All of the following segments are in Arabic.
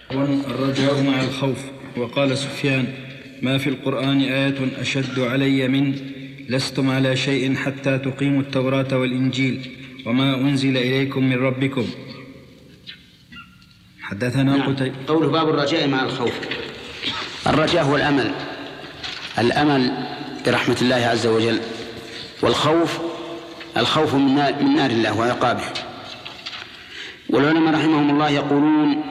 الرجاء مع الخوف. وقال سفيان: ما في القرآن آية أشد علي من لستم على شيء حتى تقيموا التوراة والإنجيل وما أنزل إليكم من ربكم. حدثنا قتيبة. قوله باب الرجاء مع الخوف. الرجاء هو الأمل برحمة الله عز وجل، والخوف من نار الله وعقابه. والعلماء رحمهم الله يقولون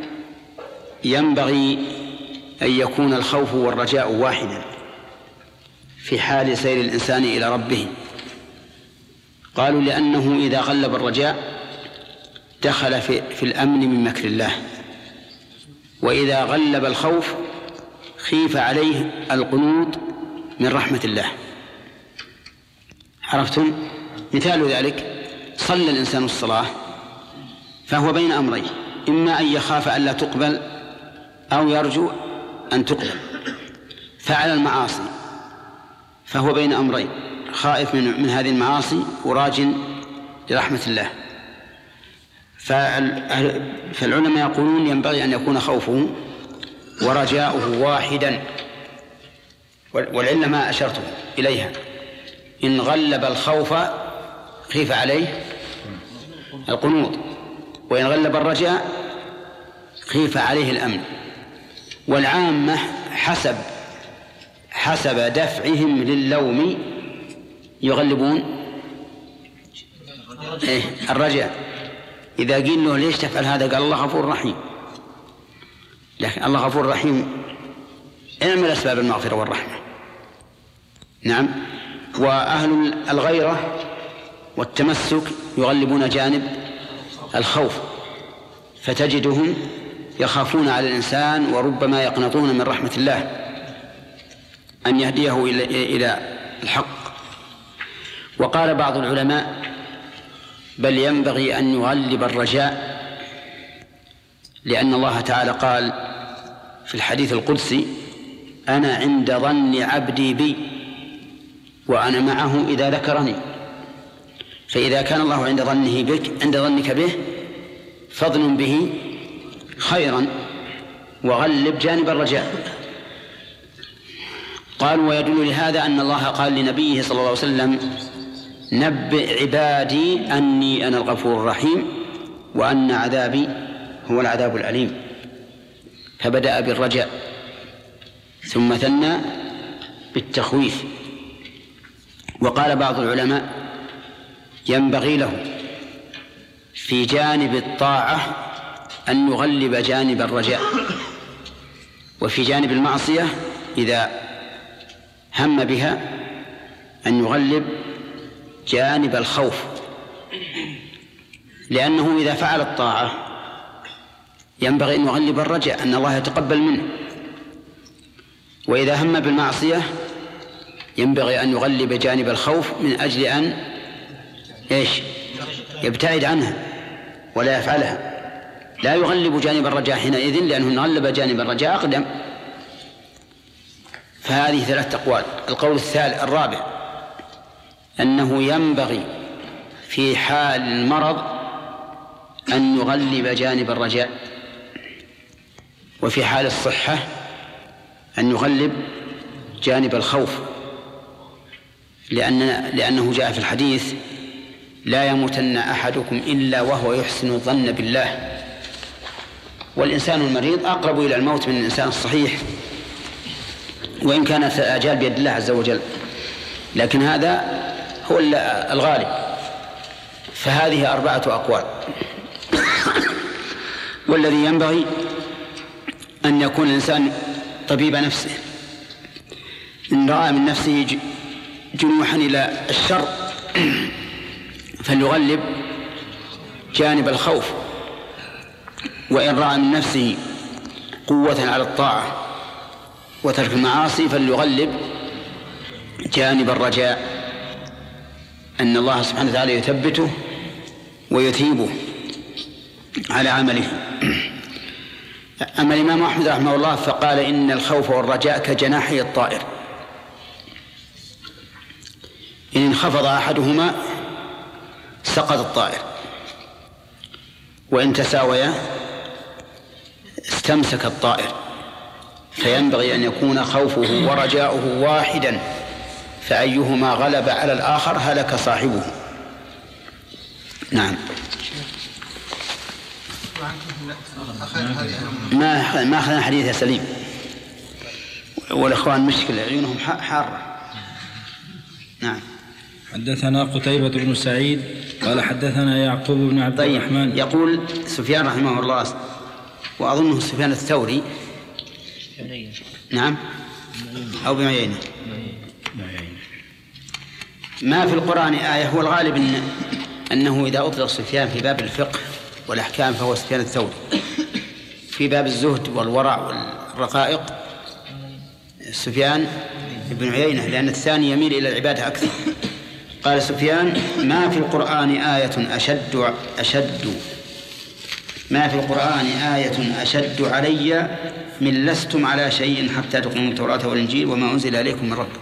ينبغي أن يكون الخوف والرجاء واحدا في حال سير الإنسان إلى ربه. قالوا لأنه إذا غلب الرجاء دخل في الأمن من مكر الله، وإذا غلب الخوف خيف عليه القنوط من رحمة الله. عرفتم؟ مثال ذلك: صلى الإنسان الصلاة فهو بين أمرين، إما أن يخاف أن لا تقبل أو يرجو أن تقبل. فعل المعاصي فهو بين أمرين، خائف من هذه المعاصي وراج لرحمة الله. فالعلماء يقولون ينبغي أن يكون خوفه ورجاؤه واحدا، والعلة ما أشرت إليها: إن غلب الخوف خيف عليه القنوط، وإن غلب الرجاء خيف عليه الأمن. والعامة حسب دفعهم للوم يغلبون الرجاء. إذا قيل له ليش تفعل هذا؟ قال الله غفور رحيم. لكن الله غفور رحيم اعمل أسباب المغفرة والرحمة. نعم. وأهل الغيرة والتمسك يغلبون جانب الخوف، فتجدهم يخافون على الإنسان وربما يقنطون من رحمة الله أن يهديه إلى الحق. وقال بعض العلماء: بل ينبغي أن يغلب الرجاء، لأن الله تعالى قال في الحديث القدسي: أنا عند ظن عبدي بي وأنا معه إذا ذكرني. فإذا كان الله عند ظنك به فاظن به خيرا وغلب جانب الرجاء. قالوا: ويدل لهذا أن الله قال لنبيه صلى الله عليه وسلم: نبئ عبادي أني أنا الغفور الرحيم وأن عذابي هو العذاب الأليم. فبدأ بالرجاء ثم ثنى بالتخويف. وقال بعض العلماء: ينبغي له في جانب الطاعة أن يغلب جانب الرجاء، وفي جانب المعصية إذا هم بها أن يغلب جانب الخوف، لأنه إذا فعل الطاعة ينبغي أن يغلب الرجاء أن الله يتقبل منه، وإذا هم بالمعصية ينبغي أن يغلب جانب الخوف من أجل أن يبتعد عنها ولا يفعلها. لا يغلب جانب الرجاء حينئذ، لأنه إن غلب جانب الرجاء أقدم. فهذه 3 أقوال. القول الرابع أنه ينبغي في حال المرض أن يغلب جانب الرجاء، وفي حال الصحة أن يغلب جانب الخوف، لأنه جاء في الحديث: لا يموتن أحدكم إلا وهو يحسن الظن بالله. والإنسان المريض أقرب إلى الموت من الإنسان الصحيح، وإن كانت الآجال بيد الله عز وجل، لكن هذا هو الغالب. فهذه 4 أقوال. والذي ينبغي أن يكون الإنسان طبيب نفسه، إن رأى من نفسه جنوحا إلى الشر فليغلب جانب الخوف، وإن رأى من نفسه قوة على الطاعة وترك المعاصي فليغلب جانب الرجاء أن الله سبحانه وتعالى يثبته ويثيبه على عمله. أما الإمام أحمد رحمه الله فقال: إن الخوف والرجاء كجناحي الطائر، إن انخفض أحدهما سقط الطائر، وإن تساويا استمسك الطائر، فينبغي أن يكون خوفه ورجاؤه واحدا، فأيهما غلب على الآخر هلك صاحبه. نعم. ما أخذنا حديث يا سليم، والإخوان مشكلة عيونهم حارة. نعم. حدثنا قتيبة بن سعيد قال حدثنا يعقوب بن عبد الرحمن. يقول سفيان رحمه الله، وأظنه سفيان الثوري. نعم، أو بمعينة. ما في القرآن آية، هو الغالب أنه إذا أطلق سفيان في باب الفقه والأحكام فهو سفيان الثوري، في باب الزهد والورع والرقائق سفيان بن عيينة، لأن الثاني يميل إلى العبادة أكثر. قال سفيان: ما في القرآن آية أشد علي من لستم على شيء حتى تقيموا التوراة والإنجيل وما أنزل إليكم من ربكم.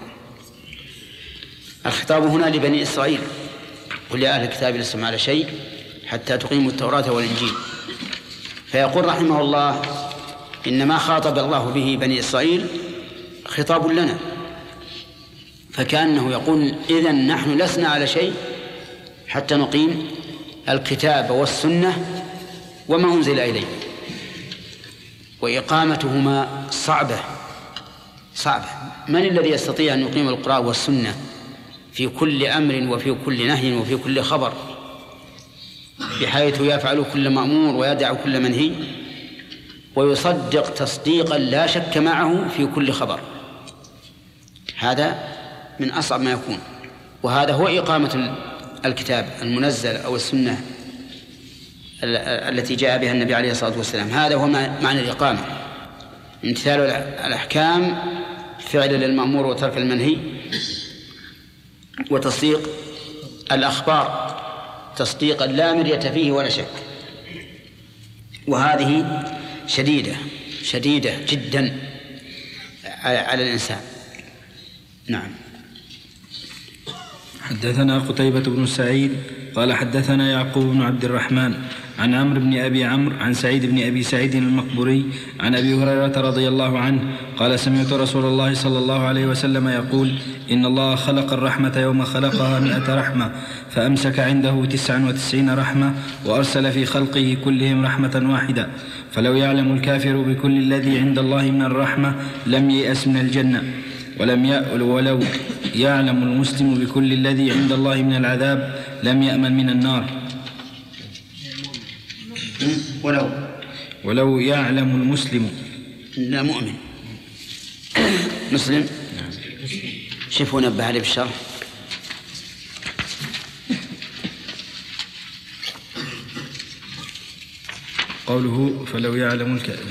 الخطاب هنا لبني إسرائيل، قل يا أهل الكتاب لستم على شيء حتى تقيموا التوراة والإنجيل. فيقول رحمه الله: إنما خاطب الله به بني إسرائيل خطاب لنا، فكأنه يقول: إذن نحن لسنا على شيء حتى نقيم الكتاب والسنة وما أنزل إليه، وإقامتهما صعبة. من الذي يستطيع أن يقيم القرآن والسنة في كل أمر وفي كل نهي وفي كل خبر، بحيث يفعل كل مأمور ويدع كل منهي ويصدق تصديقا لا شك معه في كل خبر؟ هذا من أصعب ما يكون، وهذا هو إقامة الكتاب المنزل أو السنة التي جاء بها النبي عليه الصلاة والسلام. هذا هو معنى الإقامة: امتثال الأحكام فعلا للمأمور وترك المنهي، وتصديق الأخبار تصديقا لا مرية فيه ولا شك. وهذه شديدة جدا على الإنسان. نعم. حدثنا قتيبة بن سعيد قال حدثنا يعقوب بن عبد الرحمن عن عمرو بن أبي عمرو عن سعيد بن أبي سعيد المقبوري عن أبي هريرة رضي الله عنه قال: سمعت رسول الله صلى الله عليه وسلم يقول: إن الله خلق الرحمة يوم خلقها 100 رحمة، فأمسك عنده 99 رحمة، وأرسل في خلقه كلهم رحمة واحدة، فلو يعلم الكافر بكل الذي عند الله من الرحمة لم ييأس من الجنة، ولو يعلم المسلم بكل الذي عند الله من العذاب لم يأمن من النار. ولو يعلم المسلم، لا مؤمن مسلم. شوفوا نبه عليه بالشرح. قوله فلو يعلم الكافر.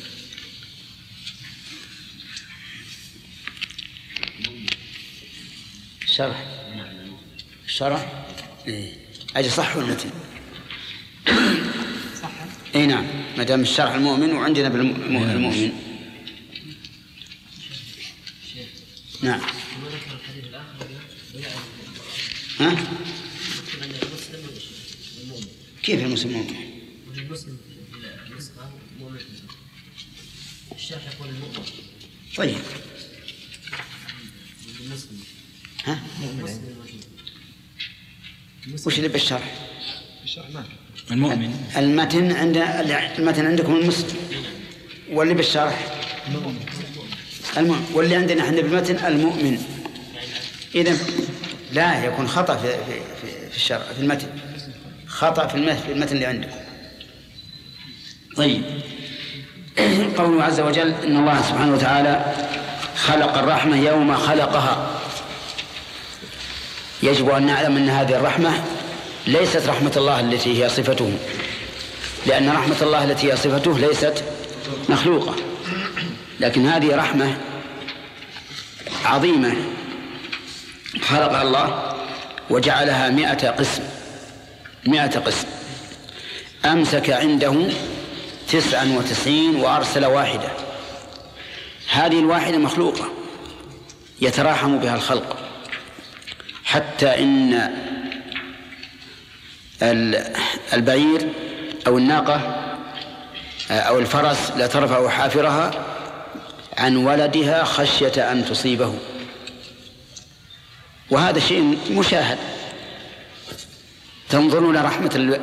الشرح أجل صح والمتن صح. اي نعم، ما دام الشرح المؤمن وعندنا بالمؤمن. نعم. ها؟ كيف المسلم مؤمن؟ المسلم مؤمن. الشرح يقول المؤمن. طيب. المسلم. ها؟ وش اللي بالشرح؟ المؤمن. المتن عندكم المسلم، واللي بالشرح المؤمن، واللي عندنا احنا بالمتن المؤمن. إذن لا يكون خطأ في الشرح، في المتن خطأ في المتن اللي عندكم. طيب. قوله عز وجل: إن الله سبحانه وتعالى خلق الرحمة يوم خلقها. يجب أن نعلم أن هذه الرحمة ليست رحمة الله التي هي صفته، لأن رحمة الله التي هي صفته ليست مخلوقة، لكن هذه رحمة عظيمة خلقها الله وجعلها 100 قسم. أمسك عنده 99 وأرسل واحدة. هذه الواحدة مخلوقة يتراحم بها الخلق، حتى إن البعير أو الناقة أو الفرس لا ترفع حافرها عن ولدها خشية أن تصيبه. وهذا شيء مشاهد. تنظرون إلى رحمة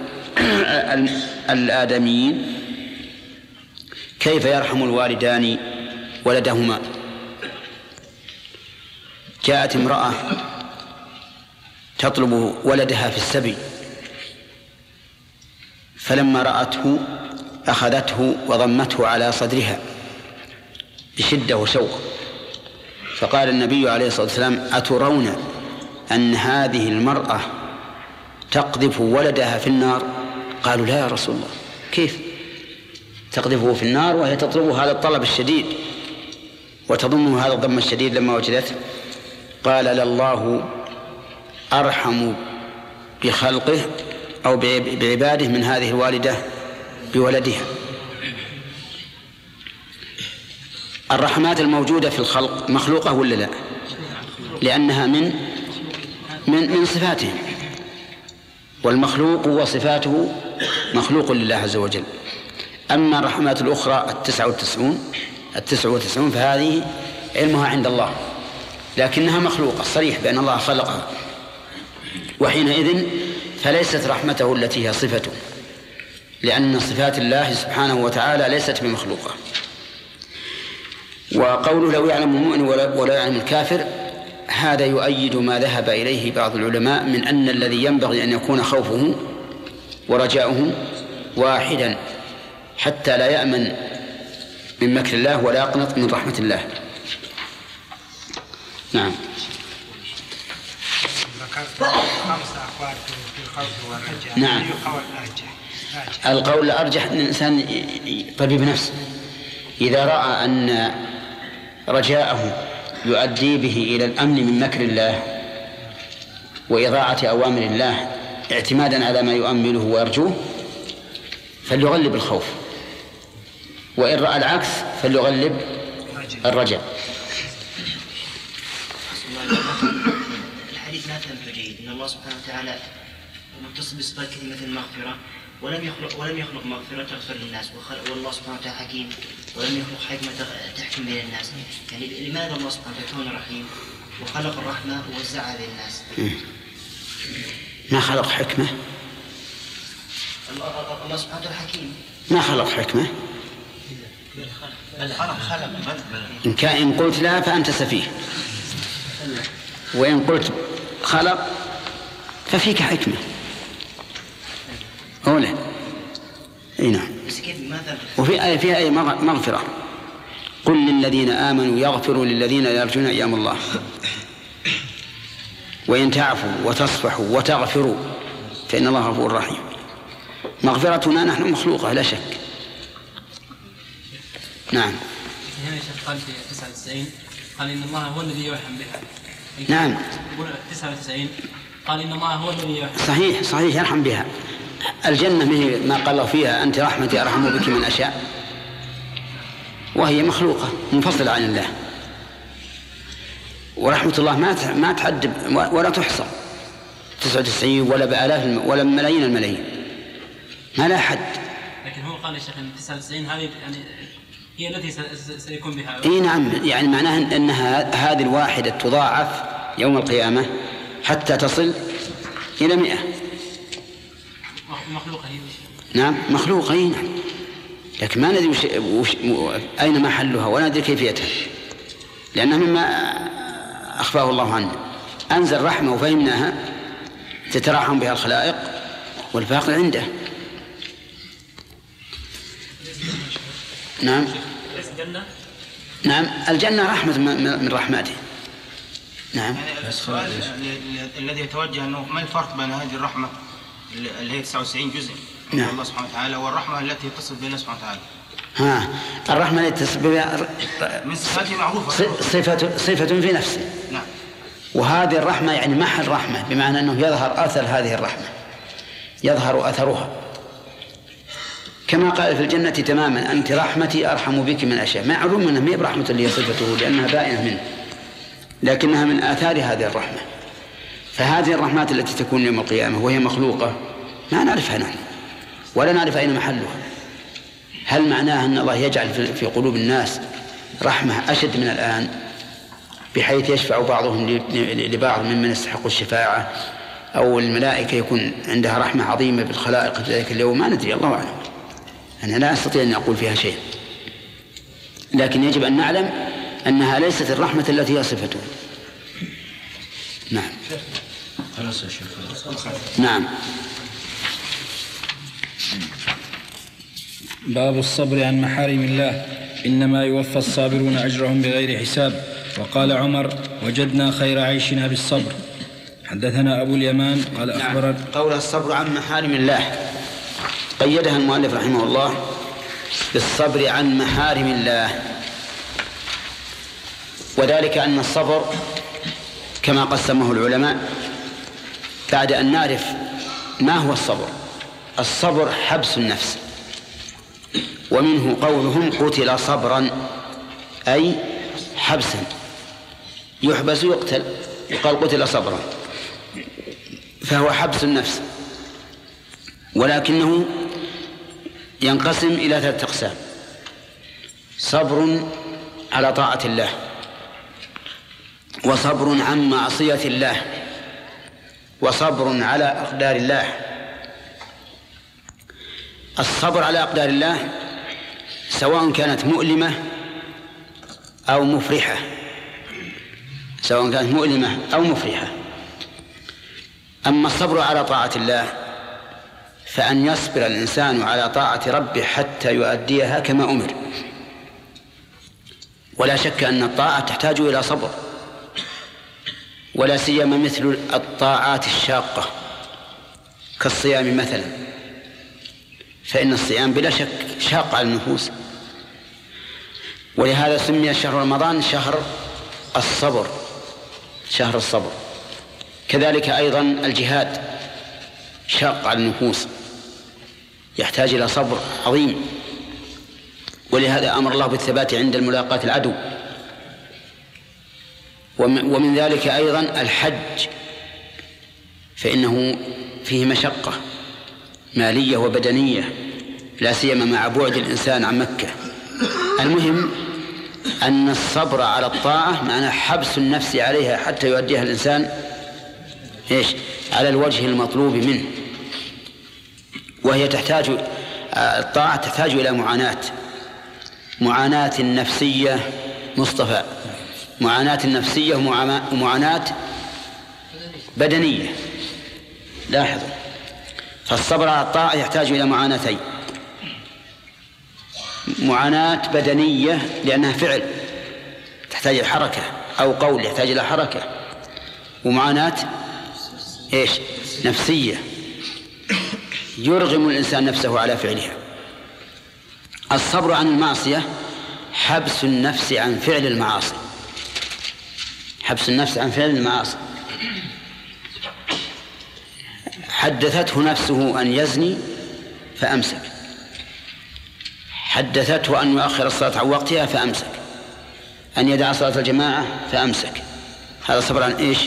الآدميين كيف يرحم الوالدان ولدهما. جاءت امرأة تطلب ولدها في السبي، فلما رأته أخذته وضمته على صدرها بشدة وشوق، فقال النبي عليه الصلاة والسلام: أترون أن هذه المرأة تقذف ولدها في النار؟ قالوا: لا يا رسول الله. كيف تقذفه في النار وهي تطلبه هذا الطلب الشديد وتضمه هذا الضم الشديد لما وجدته؟ قال: لله أرحم بخلقه أو بعباده من هذه الوالدة بولدها. الرحمات الموجودة في الخلق مخلوقة ولا لا؟ لأنها من صفاتهم، والمخلوق وصفاته مخلوق لله عز وجل. أما الرحمات الأخرى 99 فهذه علمها عند الله، لكنها مخلوقة صريح بأن الله خلقها، وحينئذ فليست رحمته التي هي صفته، لأن صفات الله سبحانه وتعالى ليست بمخلوقة. وقوله لو يعلم المؤمن ولا يعلم الكافر، هذا يؤيد ما ذهب إليه بعض العلماء من أن الذي ينبغي أن يكون خوفه ورجاؤه واحدا، حتى لا يأمن من مكر الله ولا يقنط من رحمة الله. نعم. ذكرت 5 أقوال في الخوف والرجاء. نعم. القول الأرجح أن الإنسان طبيب نفسه إذا رأى أن رجاءه يؤدي به إلى الأمن من مكر الله وإضاعة أوامر الله اعتمادا على ما يؤمله ويرجوه فليغلب الخوف، وإن رأى العكس فليغلب الرجاء. الحديث لا فهمته جيد. إن الله سبحانه وتعالى متصل بصفات كلمة المغفرة، ولم يخلق مغفرة تغفر للناس، والله سبحانه وتعالى حكيم ولم يخلق حكمة تحكم بين الناس. يعني لماذا الله سبحانه وتعالى كون رحيم وخلق الرحمة ووزعها بين الناس؟ ما خلق حكمة. الله سبحانه وتعالى حكيم. ما خلق حكمة. إن قلت لا فأنت سفيه، وإن قلت خلق ففيك حكمة. أولا نعم. وفي أي مغفرة. قل للذين آمنوا يغفروا للذين لا يرجون أيام الله، وإن تعفوا وتصفحوا وتغفروا فإن الله غفور رحيم. مغفرتنا نحن مخلوقة لا شك. نعم. هنا الشيخ قال في 99 قال إن الله هو الذي يرحم بها. نعم. 99 قال إن الله هو الذي يرحم. صحيح يرحم بها. الجنة ما قال الله فيها أنت رحمتي أرحم بك من أشاء، وهي مخلوقة منفصلة عن الله. ورحمة الله ما تعد ولا تحصى، 99 ولا بآلاف ولا ملايين الملايين، ما لا حد. لكن هو قال يا شيخ أن 99 هذه يعني هي التي سيكون بها. إيه نعم، يعني معناها أن هذه الواحدة تضاعف يوم القيامة حتى تصل إلى 100. مخلوقة هي. نعم مخلوقة نعم، لكن ما ندري أين محلها ولا ندري كيفيتها، لأنها مما أخفاه الله عنه. أنزل رحمة وفهمناها تتراحم بها الخلائق والباقي عنده. نعم. نعم الجنة رحمة من رحمته. نعم. السؤال الذي يتوجه أنه ما الفرق بين هذه الرحمة اللي هي 99 جزء من الله سبحانه وتعالى والرحمة التي تصل بين الله سبحانه وتعالى؟ الرحمة التي تصل بها من صفاته معروفة، صفة في نفسه. نعم. وهذه الرحمة يعني محل رحمة، بمعنى أنه يظهر أثر هذه الرحمة، يظهر أثرها، كما قال في الجنة تماما أنت رحمتي أرحم بك من أشياء. ما علوم أنها ما هي برحمة اللي هي صفته لأنها بائنة منه، لكنها من آثار هذه الرحمة. فهذه الرحمات التي تكون يوم القيامة وهي مخلوقة ما نعرفها نحن ولا نعرف أين محلها. هل معناه أن الله يجعل في قلوب الناس رحمة أشد من الآن بحيث يشفع بعضهم لبعض ممن يستحق الشفاعة، أو الملائكة يكون عندها رحمة عظيمة بالخلائق في ذلك اليوم؟ ما ندري، الله أعلم. أنا لا أستطيع أن أقول فيها شيء، لكن يجب أن نعلم أنها ليست الرحمة التي هي صفته. نعم. نعم. باب الصبر عن محارم الله، إنما يوفى الصابرون أجرهم بغير حساب. وقال عمر: وجدنا خير عيشنا بالصبر. حدثنا أبو اليمان قال أخبرنا. قول الصبر عن محارم الله قيدها المؤلف رحمه الله بالصبر عن محارم الله، وذلك أن الصبر كما قسمه العلماء بعد أن نعرف ما هو الصبر. الصبر حبس النفس، ومنه قولهم قتل صبرا، أي حبسا، يحبس يقتل، يقال قتل صبرا، فهو حبس النفس. ولكنه ينقسم إلى 3 أقسام: صبر على طاعة الله، وصبر عن معصية الله، وصبر على أقدار الله. الصبر على أقدار الله سواء كانت مؤلمة أو مفرحة، سواء كانت مؤلمة أو مفرحة. أما الصبر على طاعة الله فأن يصبر الإنسان على طاعة ربه حتى يؤديها كما أمر، ولا شك أن الطاعة تحتاج إلى صبر، ولا سيما مثل الطاعات الشاقة كالصيام مثلا، فإن الصيام بلا شك شاق على النفوس، ولهذا سمي شهر رمضان شهر الصبر، شهر الصبر. كذلك أيضا الجهاد شاق على النفوس، يحتاج إلى صبر عظيم، ولهذا أمر الله بالثبات عند الملاقاة العدو. ومن ذلك أيضا الحج، فإنه فيه مشقة مالية وبدنية، لا سيما مع بعد الإنسان عن مكة. المهم أن الصبر على الطاعة معناه حبس النفس عليها حتى يؤديها الإنسان على الوجه المطلوب منه، وهي تحتاج، الطاعة تحتاج إلى معاناة نفسية مصطفى، معاناة نفسية ومعاناة بدنية. لاحظوا، فالصبر على الطاعة يحتاج إلى معاناتين: معاناة بدنية لأنها فعل تحتاج إلى حركة، أو قول يحتاج إلى حركة، ومعاناة نفسية يرغم الإنسان نفسه على فعلها. الصبر عن المعصية حبس النفس عن فعل المعاصي، حبس النفس عن فعل المعاصي. حدثته نفسه أن يزني فأمسك، حدثته أن يؤخر الصلاة عن وقتها فأمسك، أن يدع صلاة الجماعة فأمسك. هذا صبر عن إيش؟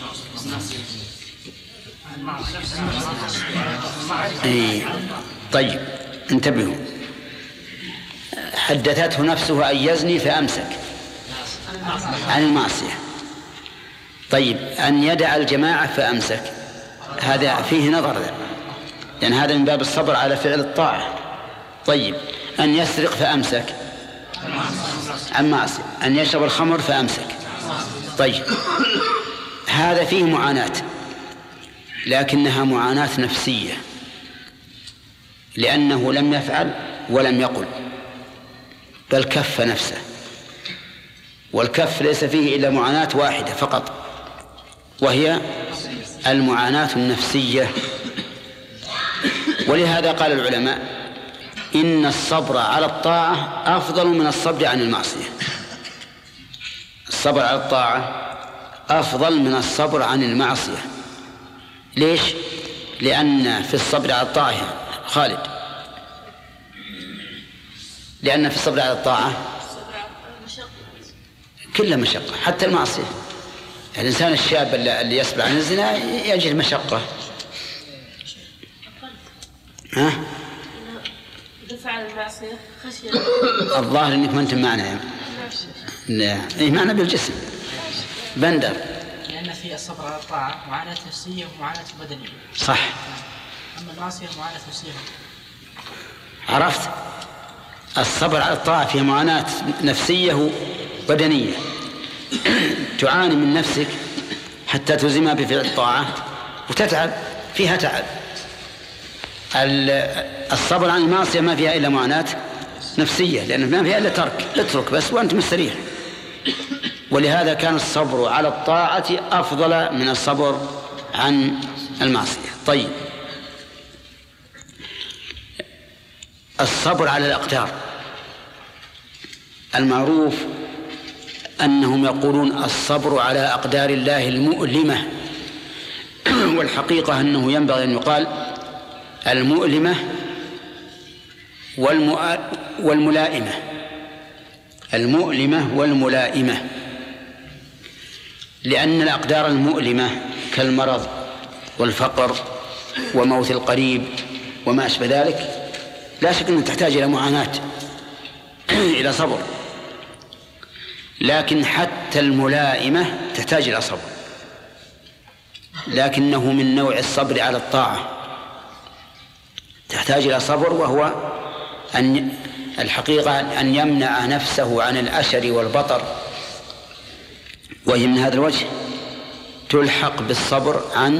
طيب انتبهوا، حدثته نفسه أن يزني فأمسك عن المعصية. طيب أن يدع الجماعة فأمسك، هذا فيه نظر، لأن هذا من باب الصبر على فعل الطاعة. طيب أن يسرق فأمسك عن معصية، أن يشرب الخمر فأمسك. طيب هذا فيه معاناة، لكنها معاناة نفسية، لأنه لم يفعل ولم يقل، بل كف نفسه، والكف ليس فيه إلا معاناة واحدة فقط، وهي المعاناة النفسية. ولهذا قال العلماء إن الصبر على الطاعة أفضل من الصبر عن المعصية. الصبر على الطاعة أفضل من الصبر عن المعصية. ليش؟ لأن في الصبر على الطاعة خالد، لأن في الصبر على الطاعة كل مشقة، حتى المعصية. الإنسان الشاب اللي يصبر عن الزنا يجد مشقة. من فعل المعصية خشية. الظاهر انك ما انت معنا. لا ايه معنا بالجسم بندر. لأن في الصبر على الطاعة معاناة نفسية ومعاناة بدنية. صح. أما المعصية معاناة نفسية. عرفت؟ الصبر على الطاعة فيه معاناة نفسية وبدنية. تعاني من نفسك حتى تلزمها بفعل الطاعة وتتعب فيها تعب. الصبر عن المعصية ما فيها إلا معاناة نفسية، لأن ما فيها إلا ترك، اترك بس وأنت مستريح. ولهذا كان الصبر على الطاعة أفضل من الصبر عن المعصية. طيب، الصبر على الأقدار المعروف أنهم يقولون الصبر على أقدار الله المؤلمة، والحقيقة أنه ينبغي أن يقال المؤلمة والملائمة. المؤلمة والملائمة، لأن الأقدار المؤلمة كالمرض والفقر وموت القريب وما أشبه ذلك لا شك أنها تحتاج إلى معاناة إلى صبر، لكن حتى الملائمة تحتاج إلى صبر، لكنه من نوع الصبر على الطاعة تحتاج إلى صبر، وهو أن الحقيقة أن يمنع نفسه عن الأشر والبطر، وهي من هذا الوجه تلحق بالصبر عن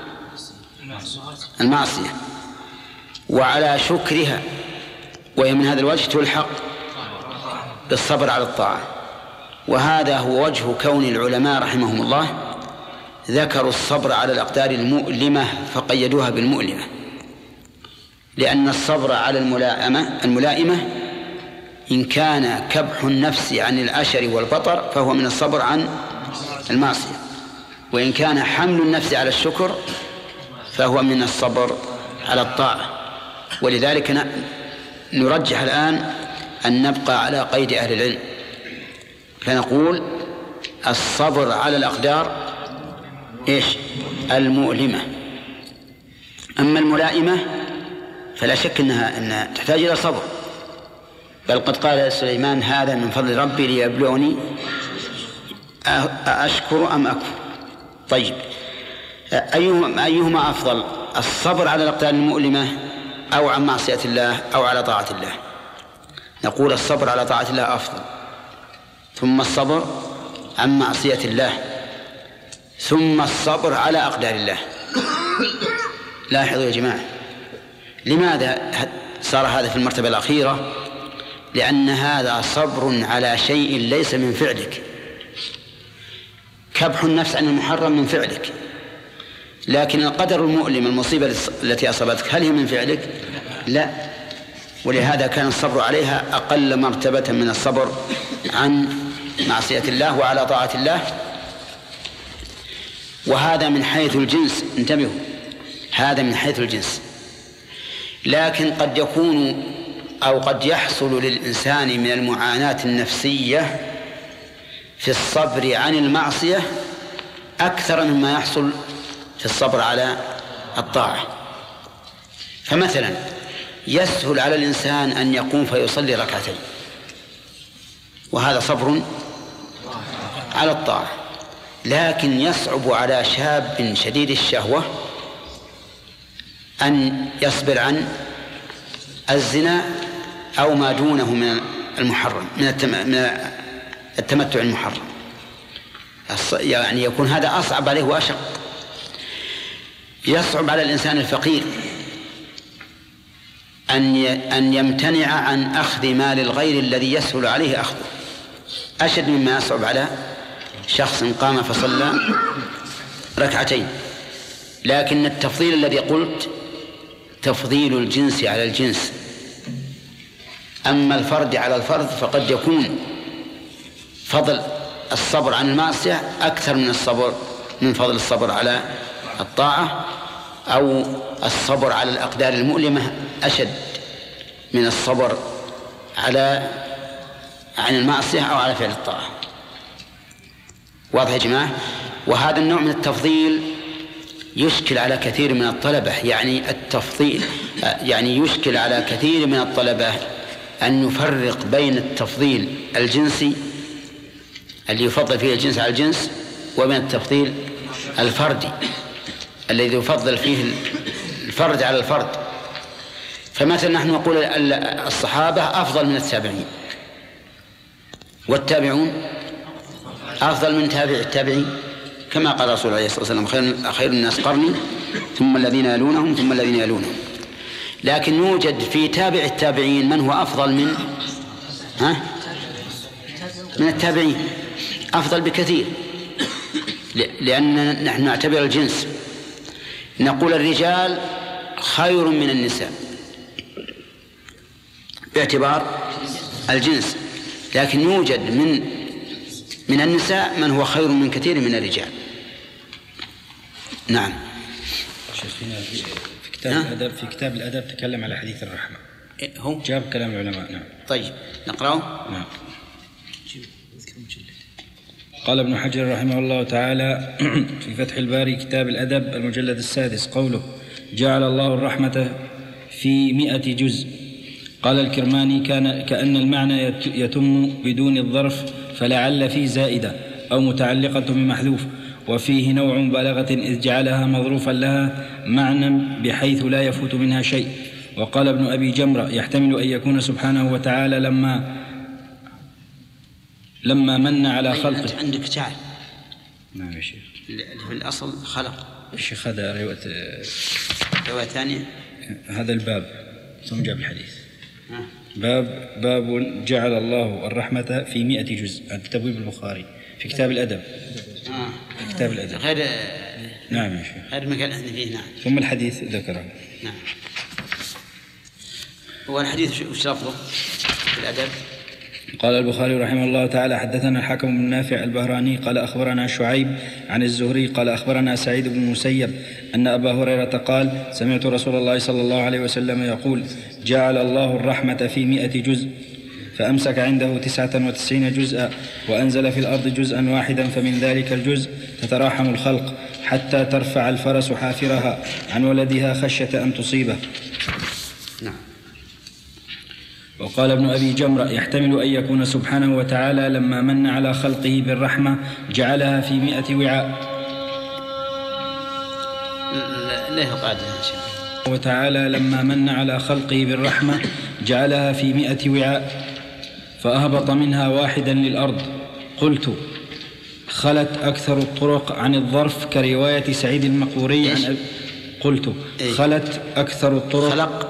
المعصية، وعلى شكرها، وهي من هذا الوجه تلحق بالصبر على الطاعة. وهذا هو وجه كون العلماء رحمهم الله ذكروا الصبر على الأقدار المؤلمة فقيدوها بالمؤلمة، لأن الصبر على الملائمة إن كان كبح النفس عن الأشر والبطر فهو من الصبر عن المعصية، وإن كان حمل النفس على الشكر فهو من الصبر على الطاعة. ولذلك نرجح الآن أن نبقى على قيد أهل العلم، فنقول الصبر على الأقدار إيش؟ المؤلمة. أما الملائمة فلا شك أنها تحتاج إلى صبر، بل قد قال سليمان هذا من فضل ربي ليبلوني أشكر أم أكفر. طيب، أيهما أفضل، الصبر على الأقدار المؤلمة أو عن معصية الله أو على طاعة الله؟ نقول الصبر على طاعة الله أفضل، ثم الصبر عن معصية الله، ثم الصبر على أقدار الله. لاحظوا يا جماعة، لماذا صار هذا في المرتبة الأخيرة؟ لأن هذا صبر على شيء ليس من فعلك. كبح النفس عن المحرم من فعلك، لكن القدر المؤلم المصيبة التي أصابتك هل هي من فعلك؟ لا. ولهذا كان الصبر عليها أقل مرتبة من الصبر عن معصية الله وعلى طاعة الله. وهذا من حيث الجنس، انتبهوا، هذا من حيث الجنس. لكن قد يكون أو قد يحصل للإنسان من المعاناة النفسية في الصبر عن المعصية أكثر مما يحصل في الصبر على الطاعة. فمثلا يسهل على الإنسان أن يقوم فيصلي ركعتين، وهذا صبر على الطاعة، لكن يصعب على شاب شديد الشهوة أن يصبر عن الزنا أو ما دونه من المحرم، من التمتع المحرم، يعني يكون هذا أصعب عليه وأشق. يصعب على الإنسان الفقير أن يمتنع عن أخذ مال الغير الذي يسهل عليه أخذه، أشد مما يصعب على شخص قام فصلى ركعتين. لكن التفضيل الذي قلت تفضيل الجنس على الجنس، أما الفرد على الفرد فقد يكون فضل الصبر عن المعصية أكثر من فضل الصبر على الطاعة، أو الصبر على الأقدار المؤلمة أشد من الصبر عن المعصية أو على فعل الطاعة. واضح يا جماعة؟ وهذا النوع من التفضيل يشكل على كثير من الطلبة، يعني يعني يشكل على كثير من الطلبة أن يفرق بين التفضيل الجنسي اللي يفضل فيه الجنس على الجنس وبين التفضيل الفردي الذي يفضل فيه الفرد على الفرد. فمثلا نحن نقول الصحابة أفضل من التابعين، والتابعون أفضل من تابع التابعين، كما قال رسول الله صلى الله عليه وسلم: خير الناس قرني ثم الذين يلونهم ثم الذين يلونهم. لكن يوجد في تابع التابعين من هو أفضل من التابعين، أفضل بكثير، لأن نحن نعتبر الجنس، نقول الرجال خير من النساء باعتبار الجنس، لكن يوجد من النساء من هو خير من كثير من الرجال. نعم. شيخنا في كتاب الأدب تكلم على حديث الرحمة، هو جاب كلام العلماء. نعم. طيب نقرأه. نعم. قال ابن حجر رحمه الله تعالى في فتح الباري كتاب الأدب المجلد 6 قوله: جعل الله الرحمة في 100 جزء. قال الكرماني: كأن المعنى يتم بدون الظرف، فلعل في زائدة أو متعلقة بمحذوف، وفيه نوع مبالغة إذ جعلها مظروفا لها معنى بحيث لا يفوت منها شيء. وقال ابن أبي جمرة: يحتمل أن يكون سبحانه وتعالى لما من على خلقه. عندك جعل. نعم يا شيخ. في الأصل خلق. الشيخ هذا رواية ثانية. هذا الباب ثم جاب الحديث. باب جعل الله الرحمة في 100 جزء. التبويب البخاري في كتاب الأدب. في كتاب الأدب غير. نعم يا شيخ. غير مكان فيه. نعم. ثم الحديث ذكره. نعم. هو الحديث وش لفظه في الأدب؟ قال البخاري رحمه الله تعالى: حدثنا الحكم بن نافع البهراني قال أخبرنا شعيب عن الزهري قال أخبرنا سعيد بن المسيب أن أبا هريرة قال: سمعت رسول الله صلى الله عليه وسلم يقول: جعل الله الرحمة في 100 جزء، فأمسك عنده 99 جزءا، وأنزل في الأرض جزءا واحدا، فمن ذلك الجزء تتراحم الخلق حتى ترفع الفرس حافرها عن ولدها خشية أن تصيبه. نعم. وقال ابن أبي جمرة: يحتمل أن يكون سبحانه وتعالى لما من على خلقه بالرحمة جعلها في 100 وعاء. لا يقعد يا شيخ. وتعالى لما من على خلقه بالرحمة جعلها في 100 وعاء، فأهبط منها واحدا للأرض. قلت: خلت أكثر الطرق عن الظرف كرواية سعيد المقبوري عن قلت: خلت أكثر الطرق.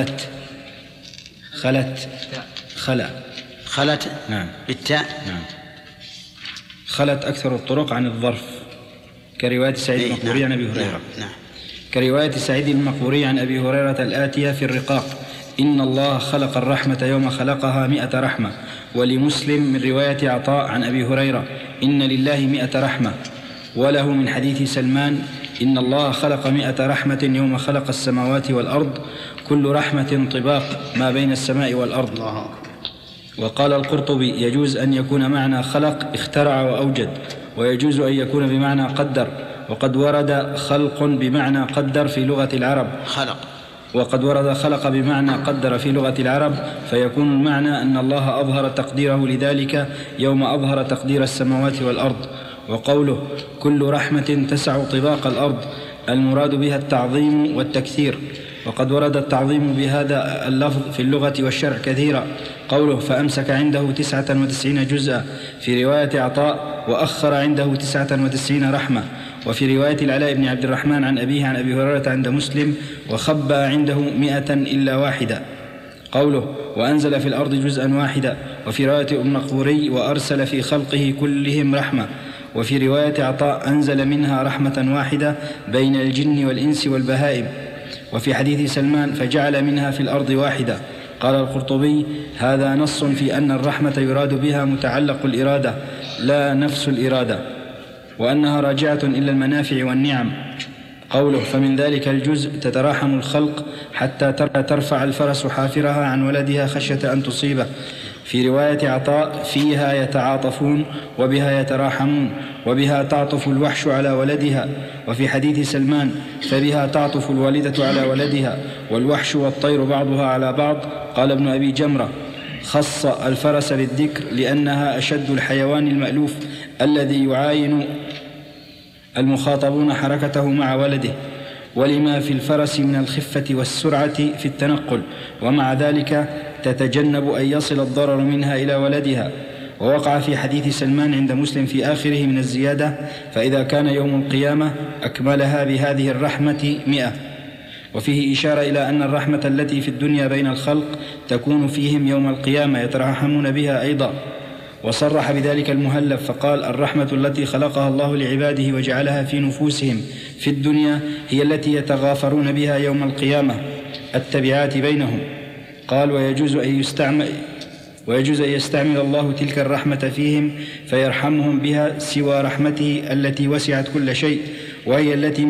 خلت نعم بالتاء. نعم. خلت أكثر الطرق عن الظرف كرواية سعيد المقبوري عن أبي هريرة. نعم. كرواية سعيد المقبوري عن أبي هريرة الآتية في الرقاق: إن الله خلق الرحمة يوم خلقها 100 رحمة. ولمسلم من رواية عطاء عن أبي هريرة: إن لله 100 رحمة. وله من حديث سلمان: إن الله خلق 100 رحمة يوم خلق السماوات والأرض، كل رحمة طباق ما بين السماء والأرض. وقال القرطبي: يجوز أن يكون معنى خلق اخترع وأوجد، ويجوز أن يكون بمعنى قدر، وقد ورد خلق بمعنى قدر في لغة العرب وقد ورد خلق بمعنى قدر في لغة العرب، فيكون المعنى أن الله أظهر تقديره لذلك يوم أظهر تقدير السماوات والأرض. وقوله كل رحمة تسع طباق الأرض المراد بها التعظيم والتكثير، وقد ورد التعظيم بهذا اللفظ في اللغة والشرع كثيرا. قوله فأمسك عنده 99 جزءا في رواية عطاء، وأخر عنده 99 رحمة. وفي رواية العلاء بن عبد الرحمن عن أبيه عن أبي هريرة عند مسلم: وخبأ عنده 100 إلا واحدة. قوله وأنزل في الأرض جزءا واحدا. وفي رواية المقبوري: وأرسل في خلقه كلهم رحمة. وفي رواية عطاء: أنزل منها رحمة واحدة بين الجن والإنس والبهائم. وفي حديث سلمان: فجعل منها في الأرض واحدة. قال القرطبي: هذا نص في أن الرحمة يراد بها متعلق الإرادة لا نفس الإرادة، وأنها راجعة إلى المنافع والنعم. قوله فمن ذلك الجزء تتراحم الخلق حتى ترفع الفرس حافرها عن ولدها خشية أن تصيبه، في رواية عطاء: فيها يتعاطفون وبها يتراحمون وبها تعطف الوحش على ولدها. وفي حديث سلمان: فبها تعطف الوالدة على ولدها والوحش والطير بعضها على بعض. قال ابن أبي جمرة: خص الفرس بالذكر لأنها أشد الحيوان المألوف الذي يعاين المخاطبون حركته مع ولده، ولما في الفرس من الخفة والسرعة في التنقل، ومع ذلك تتجنب أن يصل الضرر منها إلى ولدها. ووقع في حديث سلمان عند مسلم في آخره من الزيادة: فإذا كان يوم القيامة أكملها بهذه الرحمة 100. وفيه إشارة إلى أن الرحمة التي في الدنيا بين الخلق تكون فيهم يوم القيامة يترحمون بها أيضا. وصرح بذلك المهلب فقال: الرحمة التي خلقها الله لعباده وجعلها في نفوسهم في الدنيا هي التي يتغافرون بها يوم القيامة التبعات بينهم. قال: ويجوز أن يستعمل الله تلك الرحمة فيهم فيرحمهم بها سوى رحمته التي وسعت كل شيء، وهي التي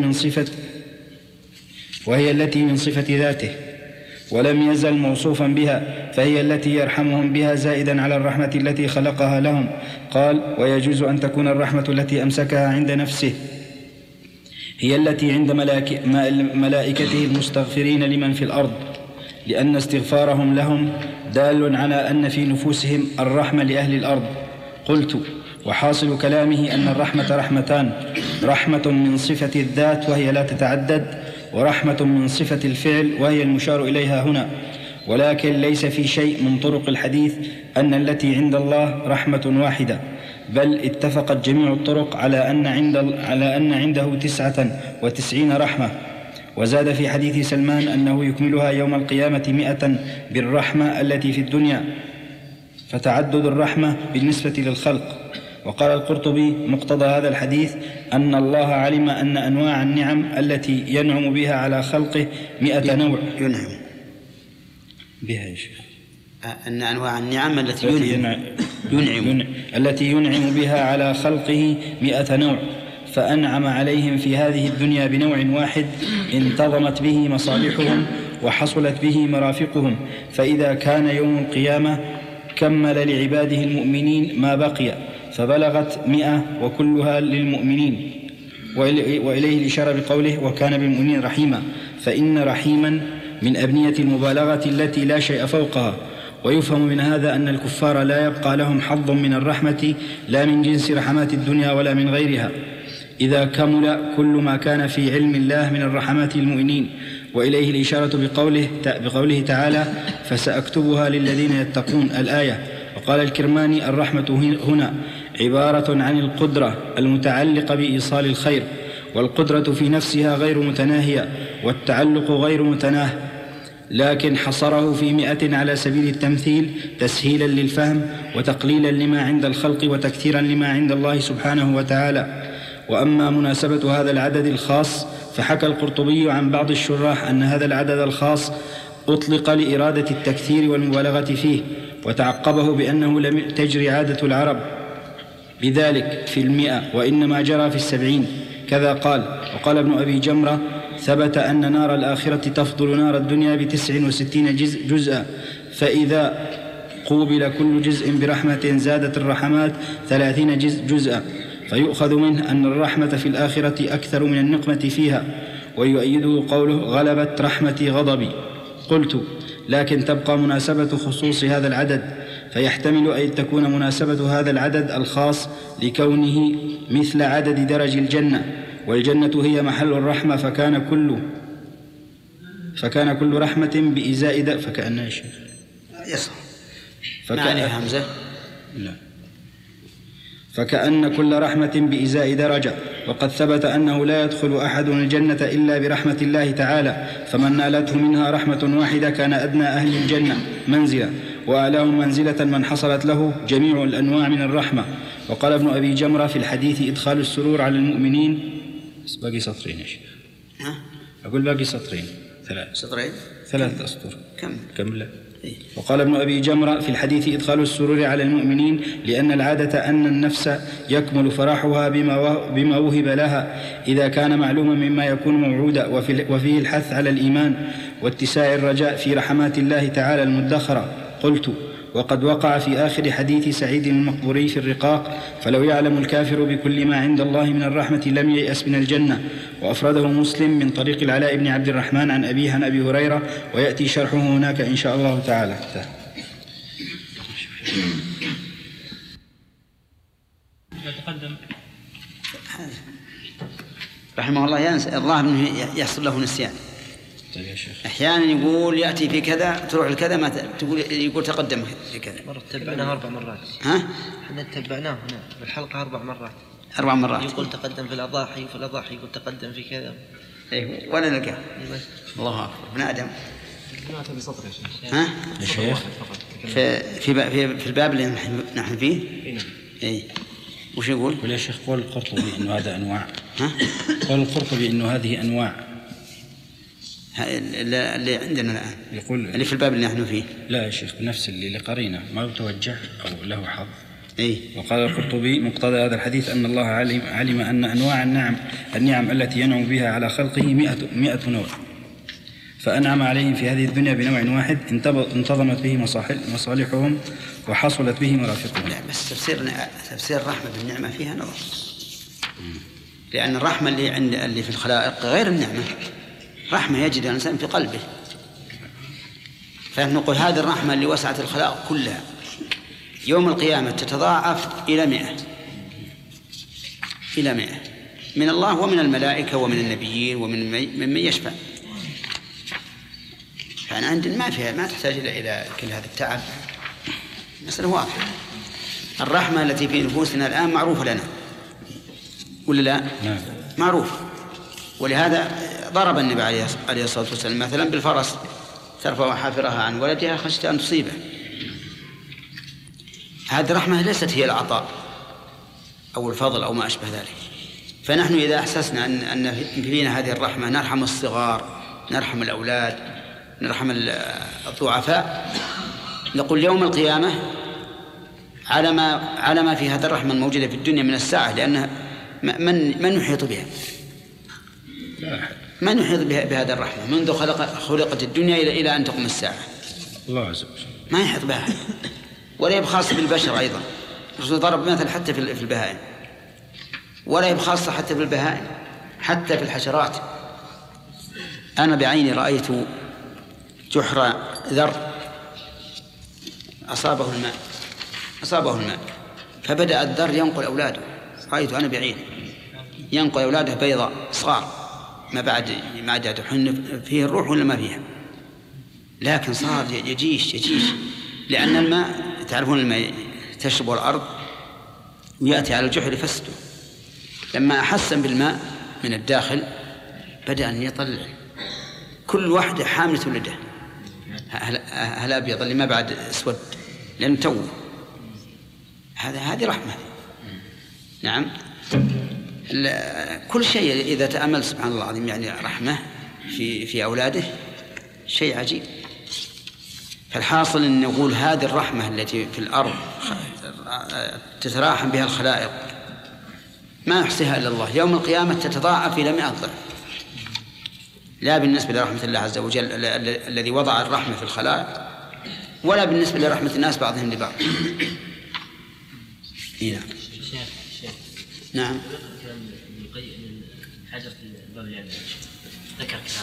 من صفة ذاته ولم يزل موصوفا بها، فهي التي يرحمهم بها زائدا على الرحمة التي خلقها لهم. قال: ويجوز أن تكون الرحمة التي أمسكها عند نفسه هي التي عند ملائكته المستغفرين لمن في الأرض، لأن استغفارهم لهم دال على أن في نفوسهم الرحمة لأهل الأرض. قلت: وحاصل كلامه أن الرحمة رحمتان: رحمة من صفة الذات وهي لا تتعدد، ورحمة من صفة الفعل وهي المشار إليها هنا. ولكن ليس في شيء من طرق الحديث أن التي عند الله رحمة واحدة، بل اتفقت جميع الطرق على أن عنده 99 رحمة. وزاد في حديث سلمان أنه يكملها يوم القيامة 100 بالرحمة التي في الدنيا، فتعدد الرحمة بالنسبة للخلق. وقال القرطبي: مقتضى هذا الحديث أن الله علم أن أنواع النعم التي ينعم بها على خلقه 100 نوع. ينعم بها يا شيخ. أن أنواع النعم التي ينعم بها على خلقه 100 نوع، فأنعم عليهم في هذه الدنيا بنوع واحد انتظمت به مصالحهم وحصلت به مرافقهم، فإذا كان يوم القيامة كمل لعباده المؤمنين ما بقي، فبلغت 100 وكلها للمؤمنين. وإليه الإشارة بقوله: وكان بالمؤمنين رحيما، فإن رحيما من أبنية المبالغة التي لا شيء فوقها. ويفهم من هذا أن الكفار لا يبقى لهم حظ من الرحمة، لا من جنس رحمات الدنيا ولا من غيرها، إذا كمل كل ما كان في علم الله من الرحمات المؤمنين. وإليه الإشارة بقوله تعالى: فسأكتبها للذين يتقون الآية. وقال الكرماني: الرحمة هنا عبارة عن القدرة المتعلقة بإيصال الخير، والقدرة في نفسها غير متناهية، والتعلق غير متناه، لكن حصره في 100 على سبيل التمثيل تسهيلا للفهم وتقليلا لما عند الخلق وتكثيرا لما عند الله سبحانه وتعالى. وأما مناسبة هذا العدد الخاص فحكى القرطبي عن بعض الشراح أن هذا العدد الخاص أطلق لإرادة التكثير والمبالغة فيه، وتعقبه بأنه لم تجري عادة العرب بذلك في 100 وإنما جرى في 70 كذا قال. وقال ابن أبي جمرة: ثبت أن نار الآخرة تفضل نار الدنيا ب69 جزءا، فإذا قوبل كل جزء برحمة زادت الرحمات 30 جزءا، فيؤخذ منه أن الرحمة في الآخرة أكثر من النقمة فيها. ويؤيده قوله: غلبت رحمتي غضبي. قلت: لكن تبقى مناسبة خصوص هذا العدد، فيحتمل أن تكون مناسبة هذا العدد الخاص لكونه مثل عدد درج الجنة، والجنة هي محل الرحمة، فكان كل رحمة بإزاء فكأنها شيء يصح فكأن همزة لا فكأن كل رحمة بإزاء درجة. وقد ثبت أنه لا يدخل أحد الجنة إلا برحمة الله تعالى، فمن نالته منها رحمة واحدة كان أدنى أهل الجنة منزلة، وأعلاهم منزلة من حصلت له جميع الأنواع من الرحمة. وقال ابن أبي جمرة في الحديث: إدخال السرور على المؤمنين. باقي سطرين يا شيخ. أقول باقي سطرين. 3 أسطر. كم؟ وقال ابن أبي جمرة في الحديث: إدخال السرور على المؤمنين، لأن العادة أن النفس يكمل فرحها بما وهب لها إذا كان معلوما مما يكون موعودا، وفيه الحث على الإيمان واتساع الرجاء في رحمات الله تعالى المدخرة. قلت: وقد وقع في آخر حديث سعيد المقبوري في الرقاق: فلو يعلم الكافر بكل ما عند الله من الرحمة لم ييأس من الجنة. وأفرده مسلم من طريق العلاء بن عبد الرحمن عن أبيه عن أبي هريرة، ويأتي شرحه هناك إن شاء الله تعالى. تقدم رحمه الله ينسى، الظاهر أنه يحصل له نسيان. أحيانا يقول يأتي في كذا، تروح لكذا ما تقول، يقول تقدم في كذا. مرة تبعناه 4 مرات. ها؟ احنا تبعناه هنا بالحلقة 4 مرات. 4 مرات. يقول تقدم في الأضاحي، في الأضاحي يقول تقدم في كذا. إيه ولا نلقاه. الله أكبر، ابن آدم. ما تبي سطر يا شيخ. ها؟ يا شيخ في الباب اللي نحن فيه. إيه. وش يقول؟ ولا شيخ قول القرطبي إنه هذا أنواع. ها؟ قول القرطبي إنه هذه أنواع. اللي عندنا الآن. يقول اللي في الباب اللي نحن فيه. لا يا شيخ، نفس اللي قرينا ما يتوجه أو له حظ. إيه. وقال القرطبي: مقتضى هذا الحديث أن الله علم أن أنواع النعم التي ينعم بها على خلقه 100 نوع، فأنعم عليهم في هذه الدنيا بنوع واحد انتظمت به مصالحهم وحصلت به مرافقهم. لا بس تفسير الرحمة بالنعمة فيها نظر، لأن الرحمة اللي في الخلائق غير النعمة. رحمة يجد الإنسان في قلبه، فنقول هذه الرحمة اللي وسعت الخلائق كلها يوم القيامة تتضاعف إلى 100 من الله ومن الملائكة ومن النبيين ومن من يشفع. فأنا عندنا ما تحتاج إلى كل هذا التعب. مسألة واضحة. الرحمة التي في نفوسنا الآن معروفة لنا ولا لا؟ معروف. ولهذا ضرب النبي عليه الصلاة والسلام مثلا بالفرس ترفع حافرها عن ولدها خشية أن تصيبه. هذه الرحمة ليست هي العطاء أو الفضل أو ما أشبه ذلك. فنحن إذا أحسسنا أن فينا هذه الرحمة نرحم الصغار، نرحم الأولاد، نرحم الضعفاء، نقول يوم القيامة على ما في هذه الرحمة الموجودة في الدنيا من الساعة، لأنها من يحيط بها؟ من يحيط بهذه الرحمة منذ خلقت الدنيا إلى أن تقوم الساعة؟ الله عز وجل ما يحيط بها أحد، ولا يبقى خاص بالبشر أيضا. الرسول ضرب مثل حتى في البهائم، ولا يبقى خاصة حتى في البهائم، حتى في الحشرات. أنا بعيني رأيت جحر ذر أصابه الماء فبدأ الذر ينقل أولاده. رأيت أنا بعيني ينقل أولاده بيضاء صغار، ما عاد تحن فيه الروح ولا ما فيها، لكن صار يجيش لأن الماء، تعرفون الماء تشرب الأرض ويأتي على الجحر يفسده. لما أحسن بالماء من الداخل بدأ أن يطلع كل واحدة حاملة ولده، هل أبيض اللي ما بعد اسود لأنه توه. هذه رحمة. نعم. كل شيء إذا تأمل سبحان الله العظيم يعني رحمة في أولاده شيء عجيب. فالحاصل أن نقول هذه الرحمة التي في الأرض تتراحم بها الخلائق ما يحصيها إلا الله، يوم القيامة تتضاعف إلى 100 ضعف. لا بالنسبة لرحمة الله عز وجل الذي وضع الرحمة في الخلائق، ولا بالنسبة لرحمة الناس بعضهم لبعض. نعم. نعم. حاجة الباب يعني ذكر كلام.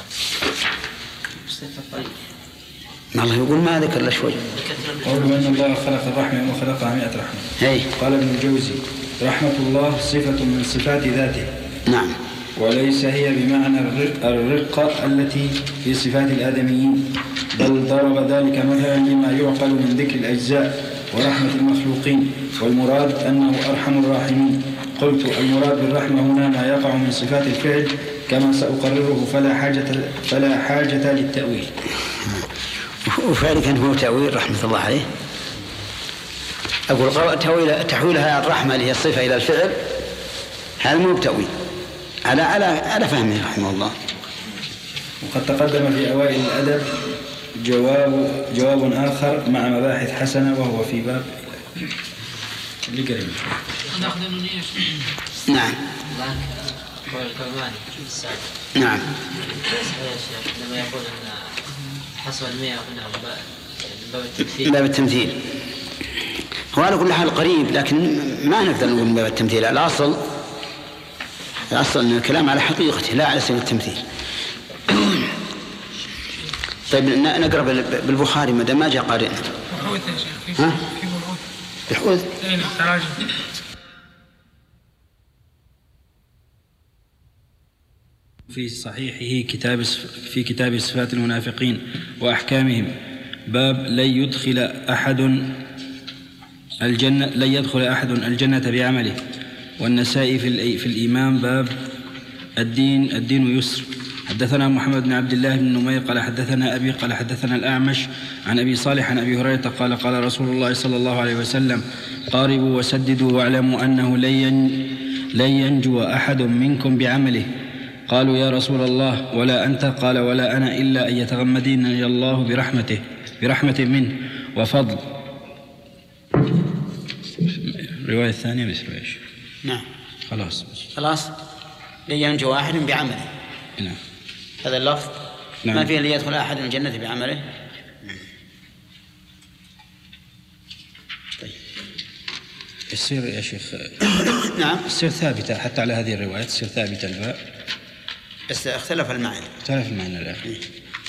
ما الله يقول ما ذكر له شوي. قوله أن الله خلق الرحمة وخلقها 100 رحمة. هي. قال ابن الجوزي: رحمة الله صفة من صفات ذاته. نعم. وليس هي بمعنى الرقة التي في صفات الآدميين، بل ضرب ذلك مثلا لما يعقل من ذكر الأجزاء ورحمة المخلوقين، والمراد أنه أرحم الراحمين. قلت: المراد بالرحمة هنا ما يقع من صفات الفعل كما سأقرره، فلا حاجة للتأويل. وفعلا هو تأويل رحمة الله عليه. أقول تحويلها الرحمة اللي هي الصفة إلى الفعل هذا مو بتأويل على فهمه رحمه الله. وقد تقدم في أوائل الأدب جواب آخر مع مباحث حسنة، وهو في باب اللي قريب. نعم. نعم. لما يقول أن حصل 100 هنا باب التمثيل. باب التمثيل. هو على كل حال قريب، لكن ما نقدر نقول من باب التمثيل. الأصل أن الكلام على حقيقته لا على سبيل التمثيل. طيب نقرأ بالبخاري ما دام ما جاء قارئنا. ها؟ بحوث في صحيحه في كتاب صفات المنافقين وأحكامهم باب لن يدخل أحد الجنة بعمله. والنسائي في الإيمان باب الدين يسر. حدثنا محمد بن عبد الله بن نمير قال حدثنا أبي قال حدثنا الأعمش عن أبي صالح عن أبي هريرة قال قال رسول الله صلى الله عليه وسلم قاربوا وسددوا واعلموا أنه لن ينجو أحد منكم بعمله. قالوا يا رسول الله ولا أنت؟ قال ولا أنا إلا أن يتغمدني الله برحمة منه وفضل. الرواية الثانية مثل ايش؟ نعم خلاص لن ينجو أحد بعمله. نعم هذا اللفظ. نعم. ما فيه ليدخل أحد الجنة بعمله. طيب يصير يا شيخ نعم يصير ثابتة حتى على هذه الرواية تصير ثابتة الباء، بس اختلف المعنى الأخير.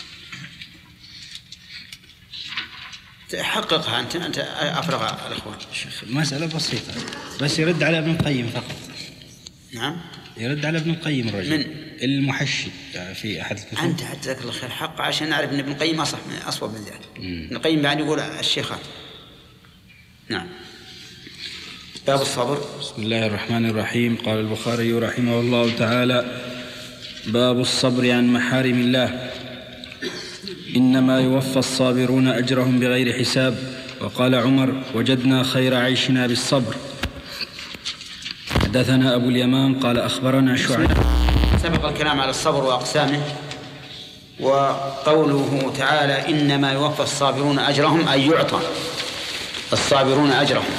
حققها أنت أفرغ الأخوان. شيخ مسألة بسيطة بس يرد على ابن القيم فقط. نعم يرد على ابن القيم الرجل من المحشي في أحد الكتب. أنت حتى ذكر الخير حق عشان نعرف أن ابن القيم أصوب من ذلك. ابن القيم بعد يقول الشيخان. نعم. باب الصبر. بسم الله الرحمن الرحيم. قال البخاري رحمه الله تعالى باب الصبر عن محارم الله. إنما يوفى الصابرون أجرهم بغير حساب. وقال عمر وجدنا خير عيشنا بالصبر. حدثنا أبو اليمان قال أخبرنا شعيب. سبق الكلام على الصبر وأقسامه، وقوله تعالى إنما يوفى الصابرون أجرهم أي يعطى الصابرون أجرهم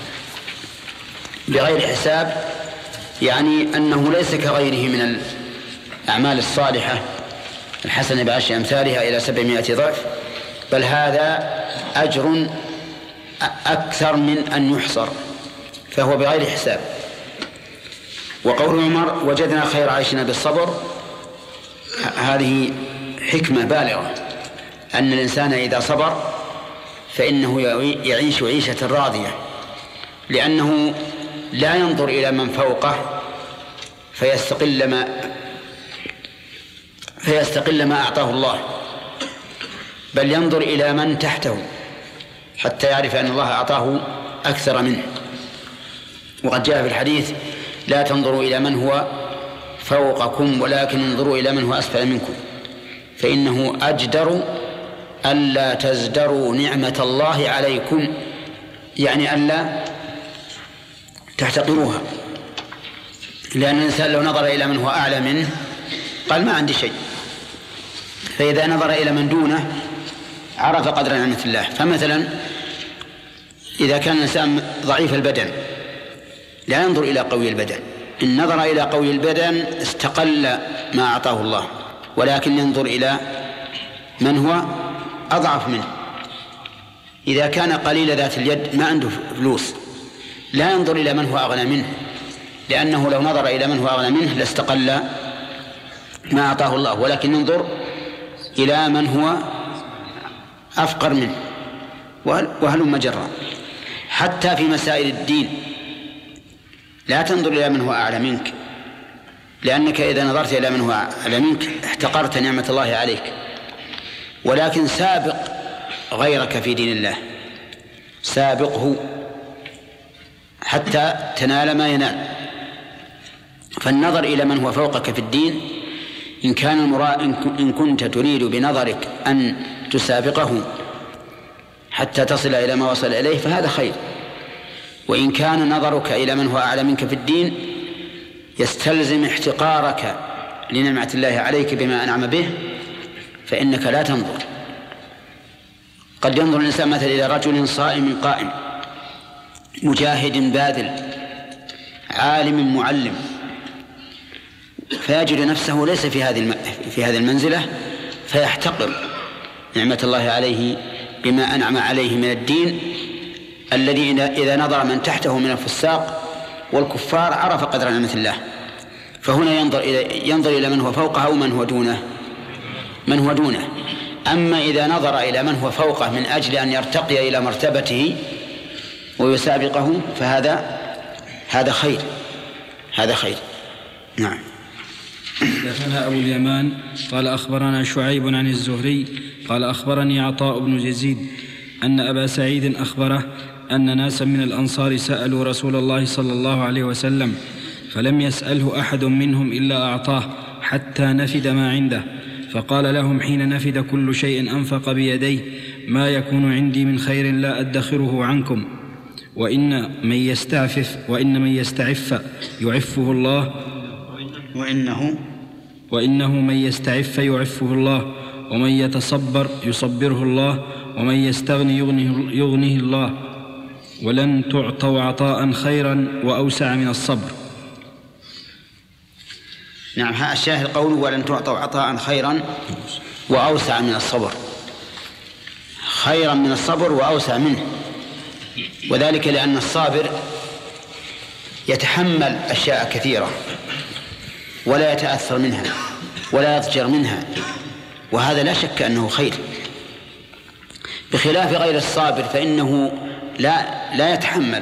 بغير حساب، يعني أنه ليس كغيره من الأعمال الصالحة الحسنة بعشر أمثالها إلى 700 ضعف، بل هذا أجر أكثر من أن يحصر، فهو بغير حساب. وقول عمر وجدنا خير عيشنا بالصبر، هذه حكمة بالغة، أن الإنسان إذا صبر فإنه يعيش عيشة راضية، لأنه لا ينظر إلى من فوقه فيستقل ما أعطاه الله، بل ينظر إلى من تحته حتى يعرف أن الله أعطاه أكثر منه. وقد جاء في الحديث لا تنظروا إلى من هو فوقكم ولكن انظروا إلى من هو أسفل منكم، فإنه أجدر ألا تزدروا نعمة الله عليكم، يعني ألا تحتقروها، لأن الإنسان لو نظر إلى من هو أعلى منه قال ما عندي شيء، فإذا نظر إلى من دونه عرف قدر نعمة الله. فمثلا إذا كان الإنسان ضعيف البدن لا ينظر إلى قوي البدن، إن نظر إلى قوي البدن استقل ما أعطاه الله، ولكن ينظر إلى من هو أضعف منه. إذا كان قليل ذات اليد ما عنده فلوس لا ينظر إلى من هو أغنى منه، لأنه لو نظر إلى من هو أغنى منه لاستقل ما أعطاه الله، ولكن ينظر إلى من هو أفقر منه، وهلم جرا. حتى في مسائل الدين لا تنظر إلى من هو أعلى منك، لأنك إذا نظرت إلى من هو أعلى منك احتقرت نعمة الله عليك، ولكن سابق غيرك في دين الله، سابقه حتى تنال ما ينال. فالنظر إلى من هو فوقك في الدين إن كنت تريد بنظرك أن تسابقه حتى تصل إلى ما وصل إليه فهذا خير، وإن كان نظرك إلى من هو أعلى منك في الدين يستلزم احتقارك لنعمة الله عليك بما أنعم به فإنك لا تنظر. قد ينظر الإنسان مثلا إلى رجل صائم قائم مجاهد باذل عالم معلم، فيجد نفسه ليس في هذه المنزلة فيحتقر نعمة الله عليه بما أنعم عليه من الدين الذي إذا نظر من تحته من الفساق والكفار عرف قدر نعمة الله، فهنا ينظر إلى من هو فوقه أو من هو دونه. أما إذا نظر إلى من هو فوقه من أجل أن يرتقي إلى مرتبته ويسابقه فهذا خير. نعم. حدثنا أبو اليمان قال أخبرنا شعيب عن الزهري قال أخبرني عطاء بن يزيد أن أبا سعيد أخبره أن ناسا من الأنصار سألوا رسول الله صلى الله عليه وسلم فلم يسأله أحد منهم إلا أعطاه حتى نفد ما عنده، فقال لهم حين نفد كل شيء أنفق بيديه ما يكون عندي من خير لا أدخره عنكم، وإن من يستعف يعفه الله، وإنه من يستعف يعفه الله، ومن يتصبر يصبره الله، ومن يستغني يغنيه الله، ولن تعطوا عطاء خيرا وأوسع من الصبر. نعم، الشاهد قوله ولن تعطوا عطاء خيرا وأوسع من الصبر، خيرا من الصبر وأوسع منه، وذلك لأن الصابر يتحمل أشياء كثيرة ولا يتأثر منها ولا يضجر منها، وهذا لا شك أنه خير، بخلاف غير الصابر فإنه لا يتحمل.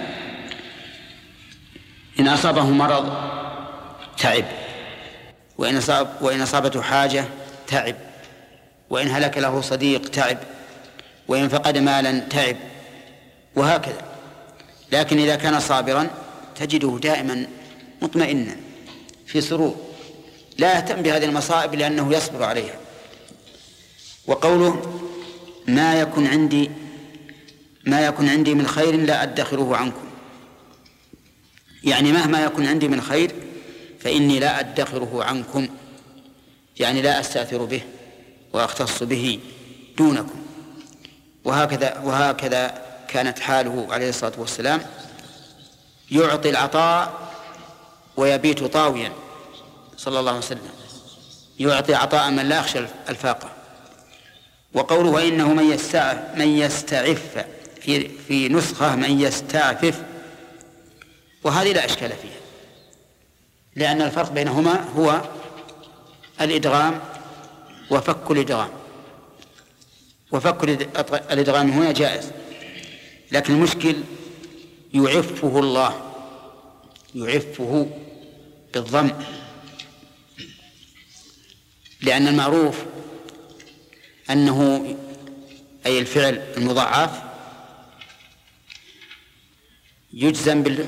إن أصابه مرض تعب، وإن أصابته حاجة تعب، وإن هلك له صديق تعب، وإن فقد مالا تعب، وهكذا. لكن إذا كان صابرا تجده دائما مطمئنا في سرور، لا يهتم بهذه المصائب لأنه يصبر عليها. وقوله ما يكن عندي من خير لا أدخره عنكم، يعني مهما يكن عندي من خير فإني لا أدخره عنكم، يعني لا أستأثر به وأختص به دونكم. وهكذا كانت حاله عليه الصلاة والسلام، يعطي العطاء ويبيت طاويا صلى الله عليه وسلم، يعطي عطاء من لا يخشى الفاقة. وقوله وإنه من يستعف في نسخة من يستعفف، وهذه لا إشكال فيها، لأن الفرق بينهما هو الإدغام وفك الإدغام، وفك الإدغام هنا جائز، لكن المشكل يعفه الله، يعفه بالضم، لأن المعروف أنه أي الفعل المضاعف يجزم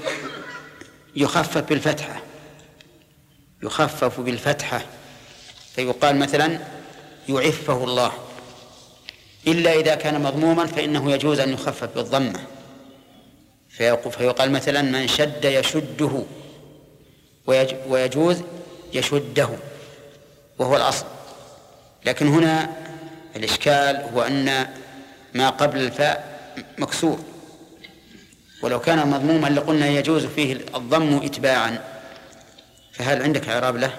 يخفف بالفتحة، فيقال مثلا يعفه الله، إلا إذا كان مضموما فإنه يجوز أن يخفف بالضمة، فيقال مثلا من شد يشده، ويجوز يشده وهو الأصل. لكن هنا الإشكال هو أن ما قبل الفاء مكسور، ولو كان مضموما لقلنا يجوز فيه الضم إتباعا، فهل عندك إعراب له؟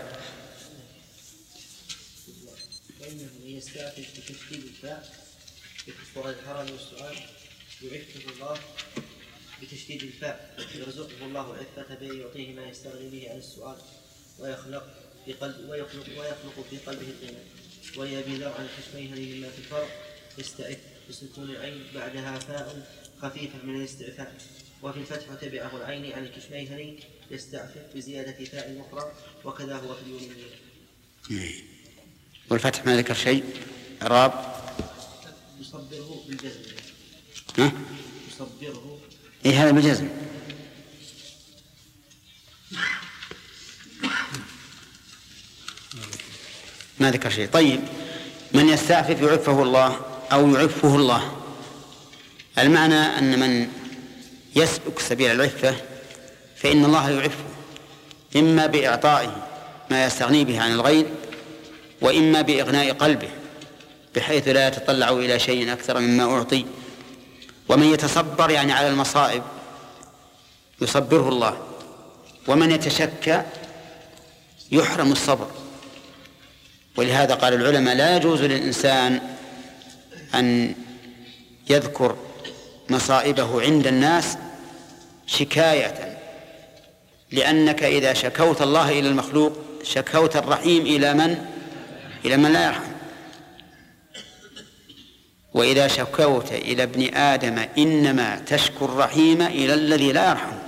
وإنه يستعفف بتشديد الفاء بكسر الحرم والسؤال، يعفه الله بتشديد الفاء، يرزقه الله العفة به يعطيه ما يستغني به عن السؤال، ويخلق في قلبه الغنى، ويبي ذر عن الخشمين هذه مما في الفرق، يستعف بسكون العين بعدها فاء خفيفة من الاستعفاف، وفي الفتح تبعه العين عن الكشمين هني يستعفف بزيادة فاء أخرى، وكذا هو في اليونانية. والفتح ما ذكر شيء إعراب؟ يصبره بالجزم. يصبره هذا بالجزم. ما ذكر شيء. طيب، من يستعفف يعفه الله أو يعفه الله، المعنى أن من يسلك سبيل العفة فإن الله يعفه، إما بإعطائه ما يستغني به عن الغير، وإما بإغناء قلبه بحيث لا يتطلع إلى شيء أكثر مما أعطي. ومن يتصبر يعني على المصائب يصبره الله، ومن يتشكى يحرم الصبر. ولهذا قال العلماء لا يجوز للإنسان أن يذكر مصائبه عند الناس شكاية، لأنك إذا شكوت الله إلى المخلوق شكوت الرحيم إلى من لا يرحم. وإذا شكوت إلى ابن آدم إنما تشكو الرحيم إلى الذي لا يرحم.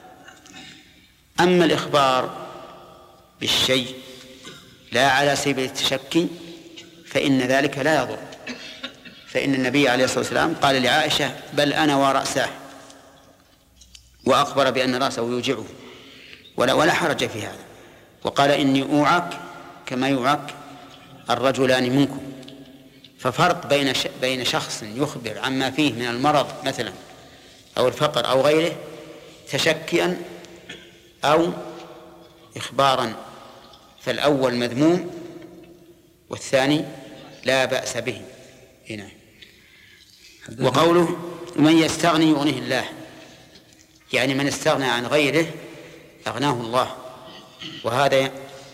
أما الإخبار بالشيء لا على سبيل التشكي فإن ذلك لا يضر، فإن النبي عليه الصلاة والسلام قال لعائشة: بل أنا ورأساه، وأخبر بأن رأسه يوجعه ولا حرج في هذا، وقال: إني أوعك كما يوعك الرجلان منكم. ففرق بين شخص يخبر عما فيه من المرض مثلا أو الفقر أو غيره تشكيا أو إخبارا، فالأول مذموم والثاني لا بأس به. هنا وقوله: من يستغني يغنيه الله، يعني من استغنى عن غيره أغناه الله. وهذا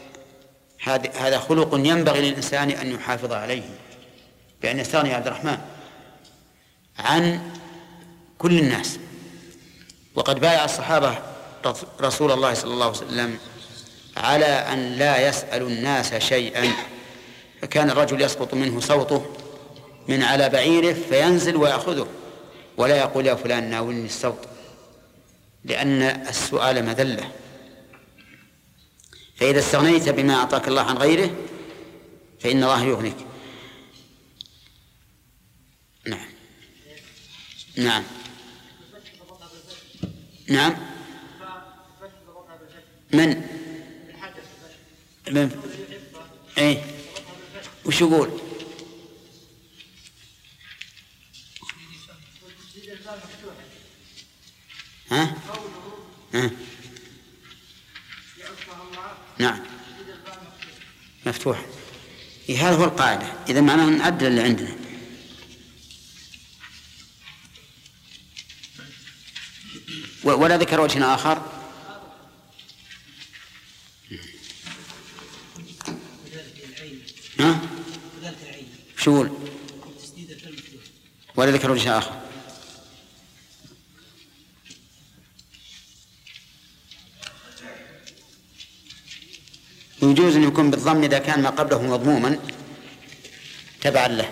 خلق ينبغي للإنسان أن يحافظ عليه، بأن يستغني عبد الرحمن عن كل الناس. وقد بايع الصحابة رسول الله صلى الله عليه وسلم على أن لا يسأل الناس شيئا، فكان الرجل يسقط منه صوته من على بعيره فينزل ويأخذه ولا يقول: يا فلان ناولني الصوت، لأن السؤال مذلة. فإذا استغنيت بما أعطاك الله عن غيره فإن الله يغنيك. نعم نعم نعم. من ايه وش يقول؟ ها؟ نعم مفتوح. هذا هو القاعدة. إذا معناه نعدل اللي عندنا. ولا ذكر وجه آخر. ها؟ شو يقول؟ ولا ذكر وجه آخر. يجوز أن يكون بالضم إذا كان ما قبله مضموما تبعا له.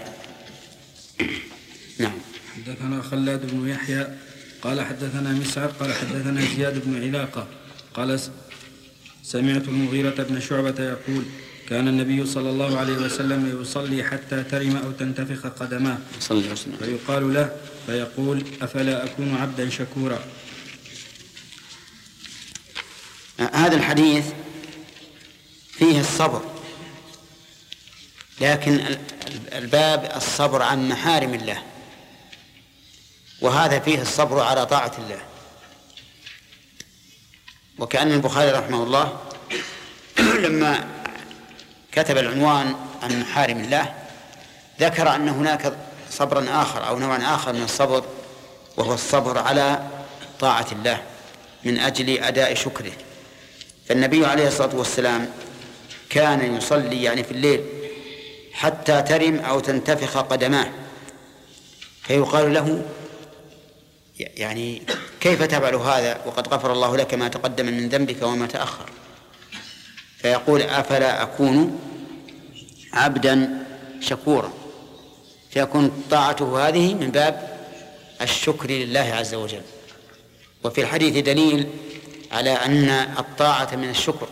نعم. حدثنا خلاد بن يحيى قال حدثنا مسعر قال حدثنا زياد بن علاقة قال سمعت المغيرة بن شعبة يقول: كان النبي صلى الله عليه وسلم يصلي حتى ترم أو تنتفخ قدماه فيقال له فيقول: أفلا أكون عبدا شكورا. هذا الحديث فيه الصبر، لكن الباب الصبر عن محارم الله، وهذا فيه الصبر على طاعة الله. وكأن البخاري رحمه الله لما كتب العنوان عن محارم الله ذكر أن هناك صبرا آخر أو نوعا آخر من الصبر، وهو الصبر على طاعة الله من أجل أداء شكره. فالنبي عليه الصلاة والسلام كان يصلي يعني في الليل حتى ترم أو تنتفخ قدماه، فيقال له: يعني كيف تفعل هذا وقد غفر الله لك ما تقدم من ذنبك وما تأخر؟ فيقول: أفلا أكون عبدا شكورا. فيكون طاعته هذه من باب الشكر لله عز وجل. وفي الحديث دليل على أن الطاعة من الشكر،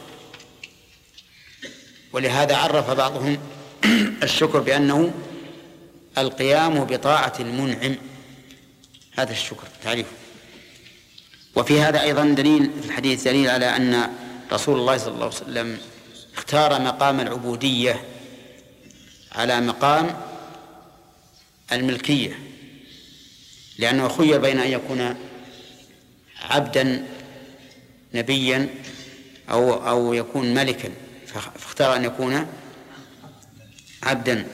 ولهذا عرف بعضهم الشكر بأنه القيام بطاعة المنعم، هذا الشكر تعريفه. وفي هذا أيضا دليل في الحديث دليل على أن رسول الله صلى الله عليه وسلم اختار مقام العبودية على مقام الملكية، لأنه خير بين أن يكون عبدا نبيا أو يكون ملكا، فاختار أن يكون عبدا.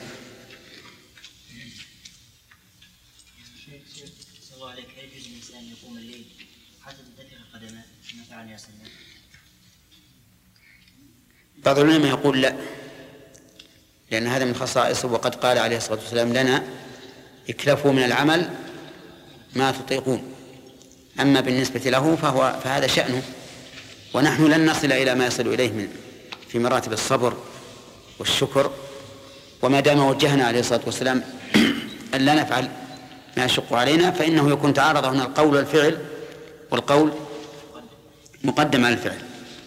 بعض العلماء يقول لا، لأن هذا من خصائصه، وقد قال عليه الصلاة والسلام لنا: اكلفوا من العمل ما تطيقون. أما بالنسبة له فهذا شأنه، ونحن لن نصل إلى ما يصل إليه في مراتب الصبر والشكر. وما دام وجهنا عليه الصلاة والسلام أن لا نفعل ما يشق علينا، فإنه يكون تعارض هنا القول والفعل، والقول مقدم على الفعل.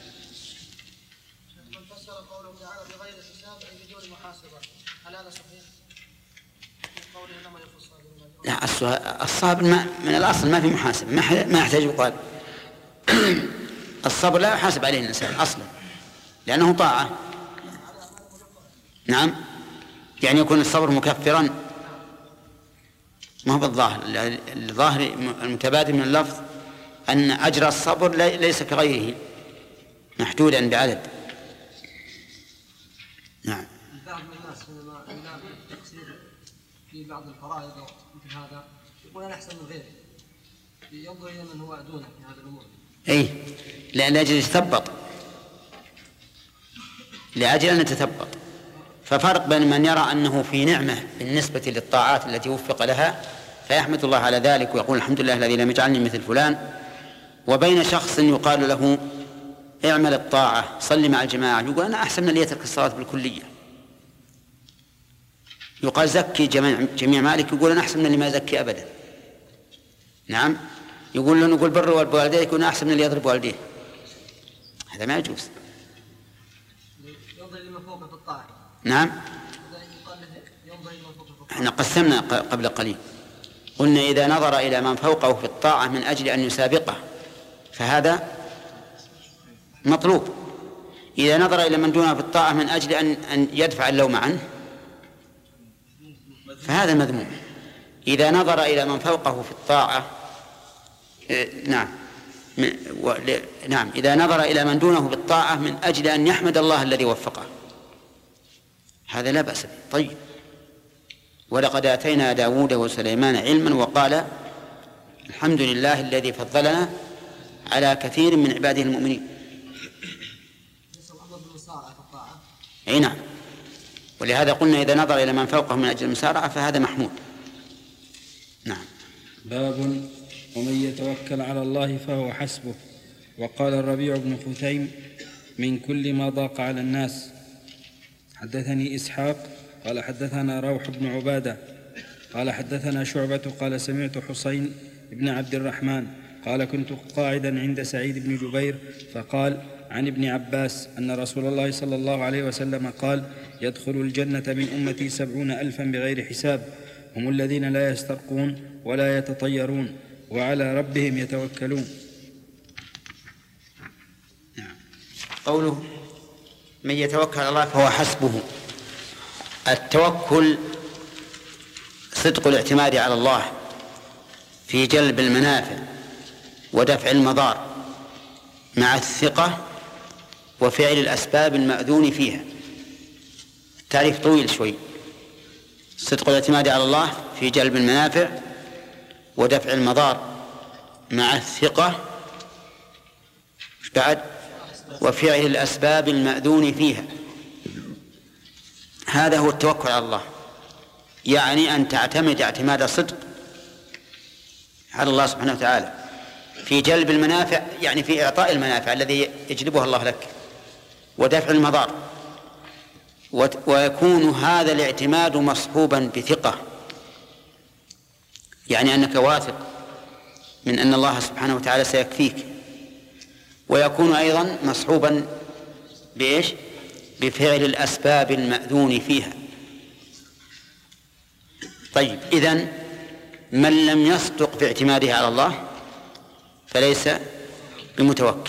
من فسر قوله تعالى بغير حساب أي بدون محاسبة، هل هذا صحيح؟ قوله إنما يخص لا، الصابر من الأصل ما في محاسبة، ما يحتاج يقال. الصبر لا يحاسب عليه الإنسان أصلا لأنه طاعة. نعم، يعني يكون الصبر مكفرا، ما هو بالظاهر. الظاهر المتبادل من اللفظ أن أجر الصبر ليس كغيره محدودا بعدد. نعم. بعض الناس حينما تقصير في بعض الفرائض مثل هذا يقول أنا أحسن من غيري، ينظر إلى من هو دونه في هذا الأمور. أي، لأجل يتثبط، لأجل أن يتثبط. ففرق بين من يرى أنه في نعمة بالنسبة للطاعات التي وفق لها فيحمد الله على ذلك ويقول الحمد لله الذي لم يجعلني مثل فلان، وبين شخص يقال له اعمل الطاعة صلي مع الجماعة يقول أنا أحسن من اللي يترك الصلاة بالكلية. يقال زكي جميع مالك يقول أنا أحسن من اللي ما يزكي أبدا. نعم، نقول بر والوالدين يكون أحسن من اللي يضرب والديه. هذا ما يجوز. ينظر لمن فوق في الطاعة. نعم، احنا قسمنا قبل قليل، قلنا إذا نظر إلى من فوقه في الطاعة من أجل أن يسابقه فهذا مطلوب. إذا نظر إلى من دونه في الطاعة من أجل أن يدفع اللوم عنه فهذا مذموم. إذا نظر إلى من فوقه في الطاعة نعم إذا نظر إلى من دونه بالطاعة من أجل أن يحمد الله الذي وفقه هذا لا بأس به. طيب، ولقد آتينا داود وسليمان علما وقال الحمد لله الذي فضلنا على كثير من عباده المؤمنين. أي نعم، ولهذا قلنا إذا نظر إلى من فوقه من أجل المسارعة فهذا محمود. نعم. باب ومن يتوكل على الله فهو حسبه. وقال الربيع بن خثيم من كل ما ضاق على الناس. حدثني إسحاق قال حدثنا روح بن عبادة قال حدثنا شعبة قال سمعت حسين بن عبد الرحمن قال كنت قاعدا عند سعيد بن جبير فقال عن ابن عباس أن رسول الله صلى الله عليه وسلم قال يدخل الجنة من أمتي 70,000 بغير حساب، هم الذين لا يسترقون ولا يتطيرون وعلى ربهم يتوكلون. قوله من يتوكل على الله فهو حسبه. التوكل صدق الاعتماد على الله في جلب المنافع ودفع المضار مع الثقة وفعل الأسباب المأذون فيها. التعريف طويل شوي. صدق الاعتماد على الله في جلب المنافع ودفع المضار مع الثقة بعد وفعل الأسباب المأذون فيها. هذا هو التوكل على الله، يعني أن تعتمد اعتماد صدق على الله سبحانه وتعالى في جلب المنافع، يعني في إعطاء المنافع الذي يجلبها الله لك، ودفع المضار، ويكون هذا الاعتماد مصحوبا بثقة، يعني أنك واثق من أن الله سبحانه وتعالى سيكفيك، ويكون أيضا مصحوبا بإيش؟ بفعل الأسباب المأذون فيها. طيب، إذن من لم يصدق في اعتماده على الله فليس بمتوكل،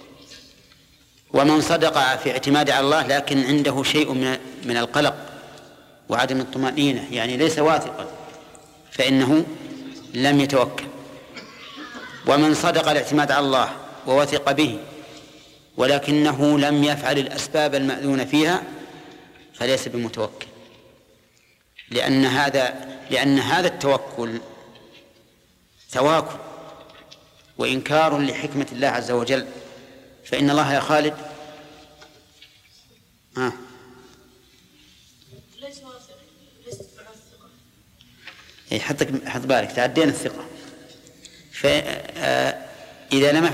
ومن صدق في اعتماده على الله لكن عنده شيء من القلق وعدم الطمأنينة، يعني ليس واثقا، فإنه لم يتوكل. ومن صدق الاعتماد على الله ووثق به ولكنه لم يفعل الأسباب المأذون فيها فليس بمتوكل، لأن هذا التوكل تواكل وإنكار لحكمة الله عز وجل. فإن الله يا خالد ليس واثق، ليس مع الثقة. حط بالك تعدين الثقة. فإذا لم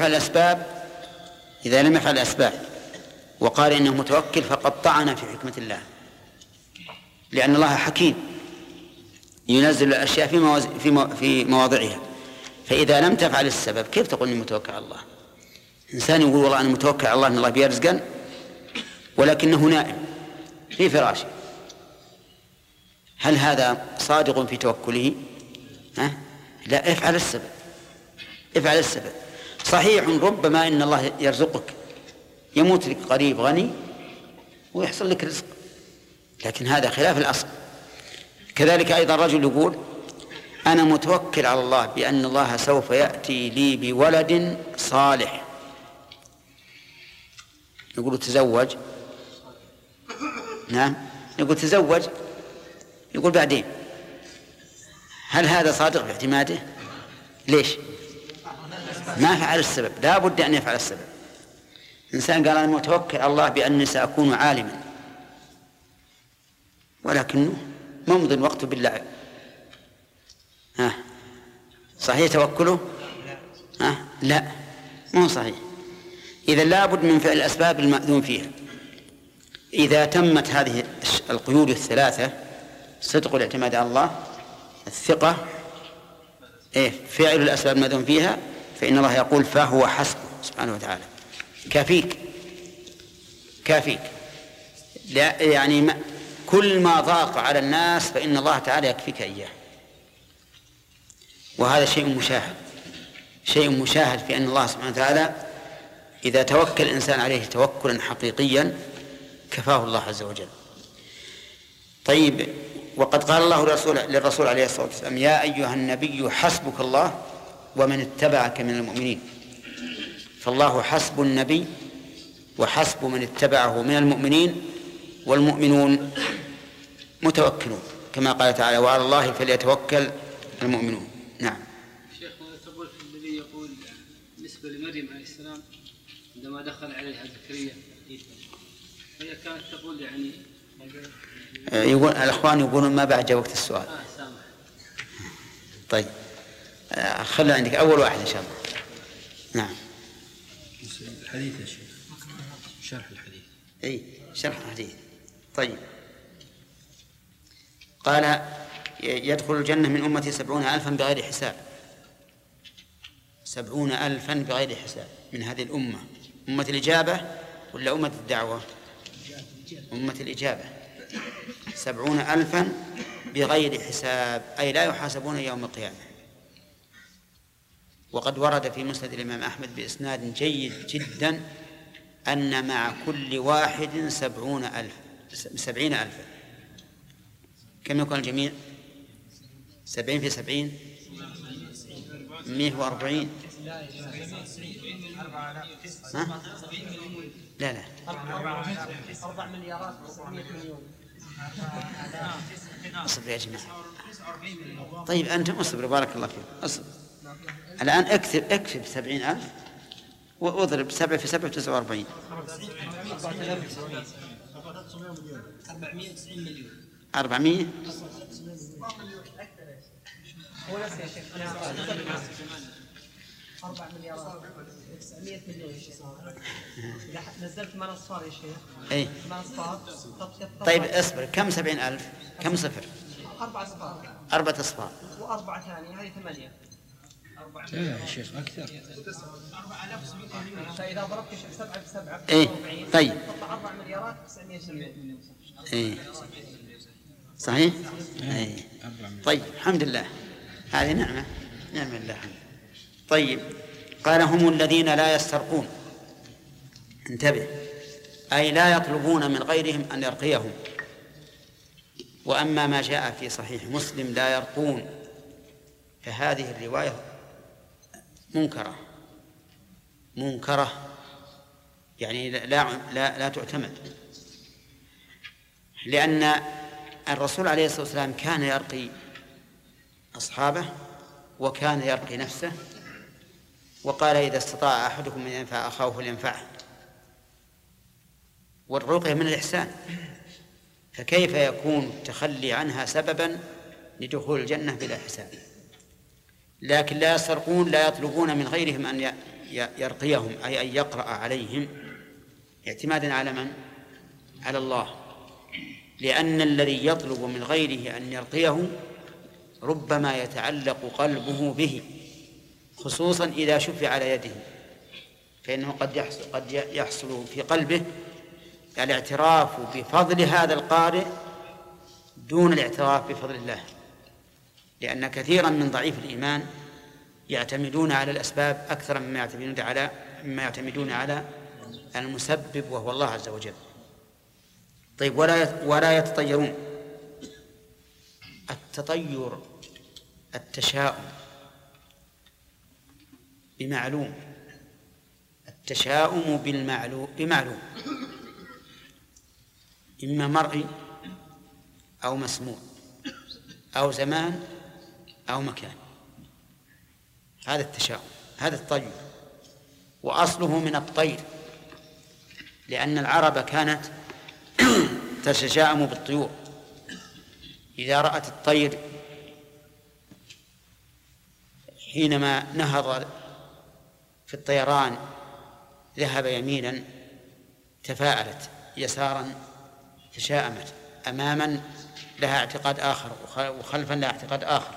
يفعل الأسباب وقال إنه متوكل فقد طعن في حكمة الله، لأن الله حكيم ينزل الأشياء في مواضعها. فإذا لم تفعل السبب كيف تقول إني متوكل على الله؟ إنسان يقول والله أنا متوكل على الله أن الله بيرزقن ولكنه نائم في فراشه، هل هذا صادق في توكله؟ لا، افعل السبب. صحيح ربما إن الله يرزقك، يموت لك قريب غني ويحصل لك رزق، لكن هذا خلاف الأصل. كذلك أيضا رجل يقول أنا متوكل على الله بأن الله سوف يأتي لي بولد صالح، نقول تزوج، نعم نقول تزوج، يقول بعدين. هل هذا صادق في اعتماده؟ ليش؟ ما فعل السبب، لا بد أن يفعل السبب. إنسان قال أنا متوكل على الله بأني سأكون عالما، ولكنه ممضي الوقت باللعب، صحيح توكله؟ لا، مو صحيح. إذا لابد من فعل الأسباب المأذون فيها. إذا تمت هذه القيود الثلاثة، صدق الاعتماد على الله، الثقة، فعل الأسباب المأذون فيها، فإن الله يقول فهو حسبه سبحانه وتعالى، كافيك. لا يعني كل ما ضاق على الناس فإن الله تعالى يكفيك إياه. وهذا شيء مشاهد في أن الله سبحانه وتعالى إذا توكل الإنسان عليه توكلا حقيقيا كفاه الله عز وجل. طيب، وقد قال الله للرسول عليه الصلاة والسلام يا أيها النبي حسبك الله ومن اتبعك من المؤمنين. فالله حسب النبي وحسب من اتبعه من المؤمنين، والمؤمنون متوكلون كما قال تعالى وعلى الله فليتوكل المؤمنون. نعم. شيخ، ماذا تقول في الذي يقول بالنسبة لمريم عليه السلام عندما دخل عليها زكريا هي كانت تقول يعني يقول الأخوان يقولون ما بعد وقت السؤال. سامح. طيب خلي عندك أول واحد إن شاء الله. نعم. الحديث يا شيخ، شرح الحديث. شرح الحديث. طيب، قال يدخل الجنة من أمتي 70,000 بغير حساب. 70,000 بغير حساب من هذه الأمة. أمة الإجابة ولا أمة الدعوة؟ أمة الإجابة. 70,000 بغير حساب، أي لا يحاسبون يوم القيامة. وقد ورد في مسند الإمام أحمد بإسناد جيد جدا أن مع كل واحد 70,000. كم يكون الجميع؟ 70 في 70 140. لا 4 مليارات 900 مليون. اصبر يا جماعة. طيب أنتم اصبروا بارك الله فيكم. اصبر الآن اكتب 70,000 واضرب 7 في 7 49. 490 مليون. 400. هو نفس يا شيخ 4 مليارات 900 مليون يا شيخ. إذا نزلت من الصار يا شيخ. من الصار. طيب اصبر، كم 70,000؟ كم صفر؟ 4 أصفار. 4 أصفار. و4 ثانية هذه 8. لا يا شيخ أكثر. فإذا ضربت 7 في 7 طيب تطلع 4 مليارات 900 مليون. صحيح. طيب الحمد لله، هذه نعمة الله. طيب، قال هم الذين لا يسترقون. انتبه، أي لا يطلبون من غيرهم أن يرقيهم. وأما ما جاء في صحيح مسلم لا يرقون، فهذه الرواية منكرة يعني لا تعتمد، لأن الرسول عليه الصلاة والسلام كان يرقي أصحابه وكان يرقي نفسه، وقال إذا استطاع أحدكم أن ينفع أخاه فلينفعه، والرقية من الإحسان، فكيف يكون التخلي عنها سببا لدخول الجنة بلا حساب؟ لكن لا يسترقون، لا يطلبون من غيرهم أن يرقيهم، أي أن يقرأ عليهم، اعتمادا على من؟ على الله، لأن الذي يطلب من غيره أن يرقيه ربما يتعلق قلبه به، خصوصا إذا شفع على يده، فإنه قد يحصل في قلبه الاعتراف بفضل هذا القارئ دون الاعتراف بفضل الله، لأن كثيرا من ضعيف الإيمان يعتمدون على الأسباب أكثر مما يعتمدون على المسبب وهو الله عز وجل. طيب، ولا يتطيرون. التطير التشاؤم بمعلوم، التشاؤم بمعلوم، إما مرئي أو مسموع أو زمان أو مكان، هذا التشاؤم، هذا الطير، وأصله من الطير، لأن العرب كانت تتشاءم بالطيور، إذا رأت الطير حينما نهض في الطيران ذهب يمينا تفاءلت، يسارا تشاءمت، أماما لها اعتقاد آخر وخلفا لها اعتقاد آخر،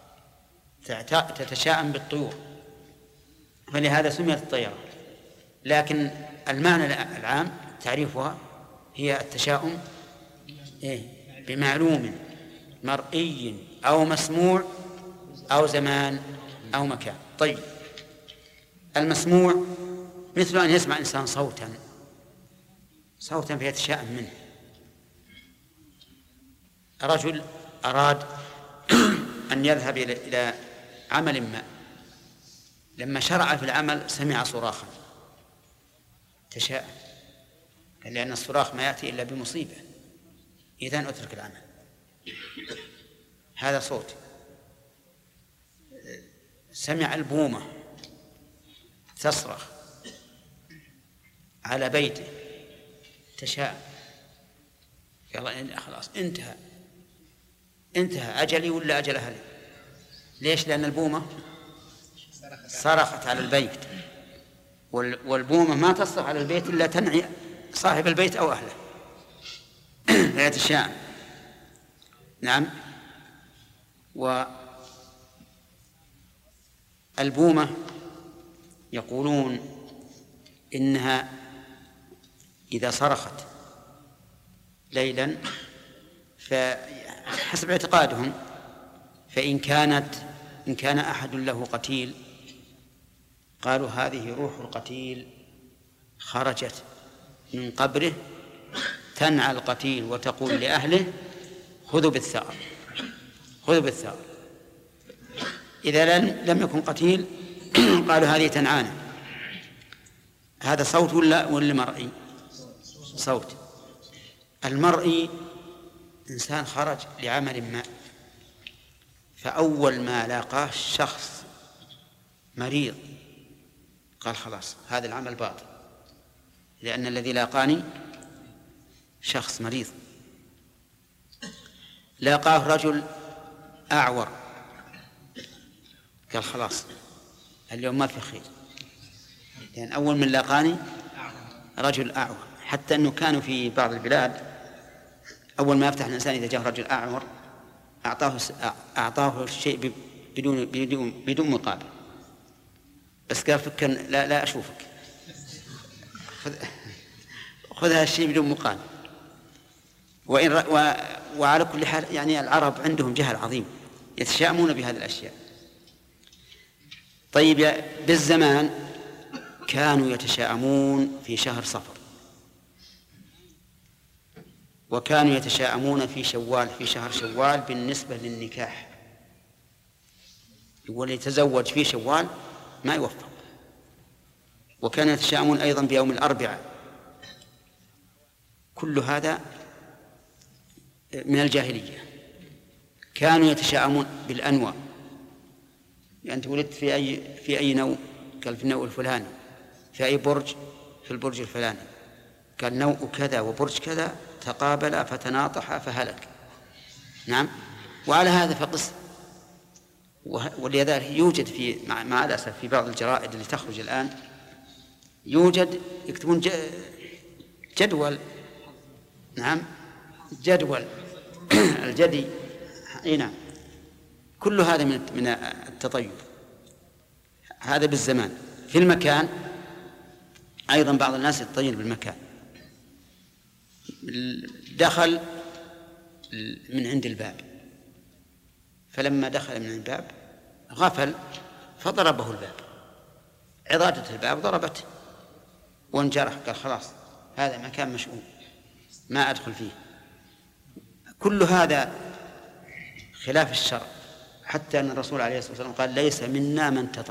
تتشاءم بالطيور، فلهذا سميت الطيرة. لكن المعنى العام تعريفها هي التشاؤم بمعلوم مرئي أو مسموع أو زمان أو مكان. طيب، المسموع مثل أن يسمع إنسان صوتا فيتشاءم منه. رجل أراد أن يذهب إلى عمل ما، لما شرع في العمل سمع صراخا تشاءم، لأن الصراخ ما يأتي إلا بمصيبة، إذن أترك العمل. هذا صوت. سمع البومة تصرخ على بيته تشاءم، يلا خلاص انتهى أجلي ولا أجل أهلي. ليش؟ لأن البومة صرخت على البيت، والبومة ما تصرخ على البيت إلا تنعي صاحب البيت أو أهله فيتشاءم. نعم. والبومة يقولون إنها إذا صرخت ليلا فحسب اعتقادهم، فإن كان أحد له قتيل قالوا هذه روح القتيل خرجت من قبره تنعى القتيل وتقول لأهله خذوا بالثأر خذوا بالثأر. إذا لم يكن قتيل قالوا هذه تنعانا. هذا صوت ولا مرئي؟ صوت. المرئي إنسان خرج لعمل ما، فأول ما لاقاه شخص مريض قال خلاص هذا العمل باطل، لأن الذي لاقاني شخص مريض. لاقاه رجل أعور قال خلاص اليوم ما في خير، لأن أول من لاقاني رجل أعور. حتى أنه كانوا في بعض البلاد أول ما يفتح الإنسان إذا جاء رجل أعور أعطاه الشيء بدون مقابل، بس قال فكر لا أشوفك، خذ هذا الشيء بدون مقابل. وعلى كل حال يعني العرب عندهم جهل عظيم، يتشائمون بهذه الأشياء. طيب، بالزمان كانوا يتشائمون في شهر صفر، وكانوا يتشائمون في شوال، في شهر شوال بالنسبة للنكاح، واللي يتزوج في شوال ما يوفق. وكانوا يتشائمون أيضا بيوم الأربعاء. كل هذا من الجاهلية. كانوا يتشائمون بالأنواع، يعني أنت ولدت في أي نوع؟ قال في النوع الفلاني. في أي برج؟ في البرج الفلاني. قال نوع كذا وبرج كذا تقابلا فتناطحا فهلك. نعم. وعلى هذا فقس. ولذلك يوجد مع الأسف في بعض الجرائد اللي تخرج الآن يوجد يكتبون جدول. نعم، جدول الجدي. نعم، كل هذا من التطيب. هذا بالزمان. في المكان أيضا بعض الناس يتطير بالمكان. دخل من عند الباب، فلما دخل من الباب غفل فضربه الباب، عضادة الباب ضربته وانجرح. قال خلاص هذا مكان مشؤوم ما أدخل فيه. كل هذا خلاف الشرع، حتى أن الرسول عليه الصلاة والسلام قال ليس منا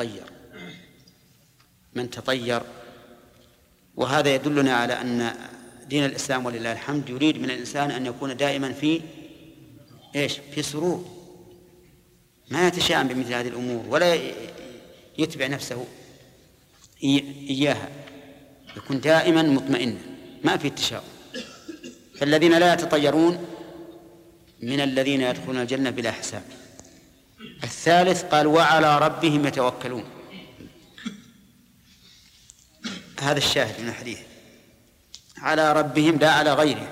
من تطير. وهذا يدلنا على أن دين الإسلام ولله الحمد يريد من الإنسان أن يكون دائما في سرور، ما يتشائم بمثل هذه الأمور ولا يتبع نفسه إياها، يكون دائما مطمئنا ما في التشاؤم. فالذين لا يتطيرون من الذين يدخلون الجنة بلا حساب. الثالث قال وعلى ربهم يتوكلون. هذا الشاهد من الحديث، على ربهم لا على غيره.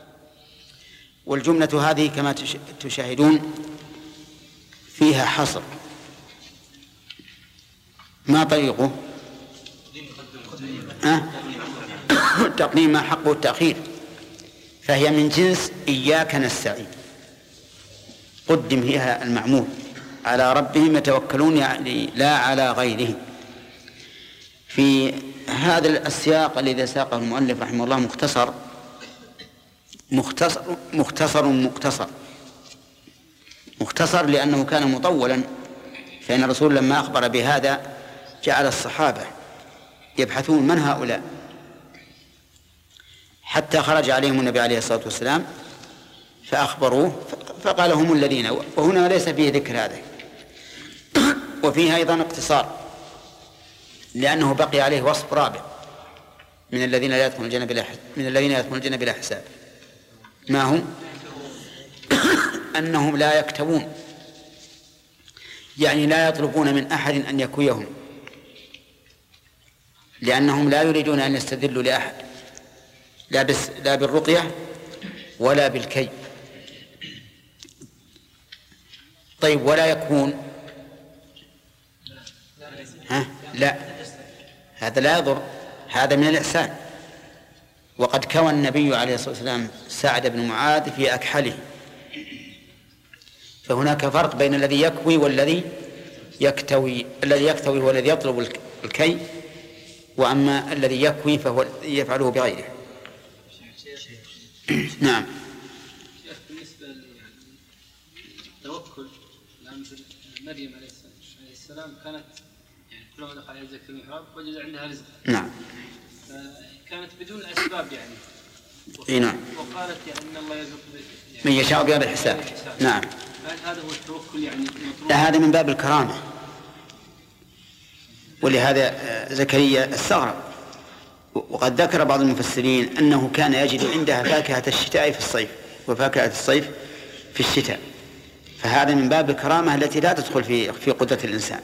والجملة هذه كما تشاهدون فيها حصر. ما طريقه؟ تقديم ما حقه التأخير، فهي من جنس إياك نستعين، قدم فيها المعمول. على ربهم يتوكلون يعني لا على غيرهم. في هذا السياق الذي ساقه المؤلف رحمه الله مختصر لأنه كان مطولا، فإن الرسول لما أخبر بهذا جعل الصحابة يبحثون من هؤلاء حتى خرج عليهم النبي عليه الصلاة والسلام فأخبروه فقال هم الذين. وهنا ليس فيه ذكر هذا، وفيه أيضا اقتصار لأنه بقي عليه وصف رابع من الذين يدخلون الجنة بلا حساب. ما هم؟ أنهم لا يكتوون، يعني لا يطلبون من أحد أن يكويهم، لأنهم لا يريدون أن يستدلوا لأحد لا بالرقية ولا بالكي. طيب ولا يكون؟ لا، هذا لا يضر، هذا من الإحسان. وقد كوى النبي عليه الصلاة والسلام سعد بن معاذ في أكحله، فهناك فرق بين الذي يكوي والذي يكتوي. الذي يكتوي هو الذي يطلب الكي، وأما الذي يكوي فهو يفعله بغيره. نعم. بالنسبة للتوكل، مريم عليه السلام كانت كلما دخل على زكاة المحراب وجد عندها رزق. نعم. كانت بدون أسباب يعني. نعم. وقالت أن الله يرزق من يشاء بغير الحساب. نعم. هذا هو التوكل يعني. لا، هذا من باب الكرامة، ولهذا زكريا استغرب. وقد ذكر بعض المفسرين أنه كان يجد عندها فاكهة الشتاء في الصيف وفاكهة الصيف في الشتاء، فهذا من باب الكرامة التي لا تدخل في قدرة الإنسان.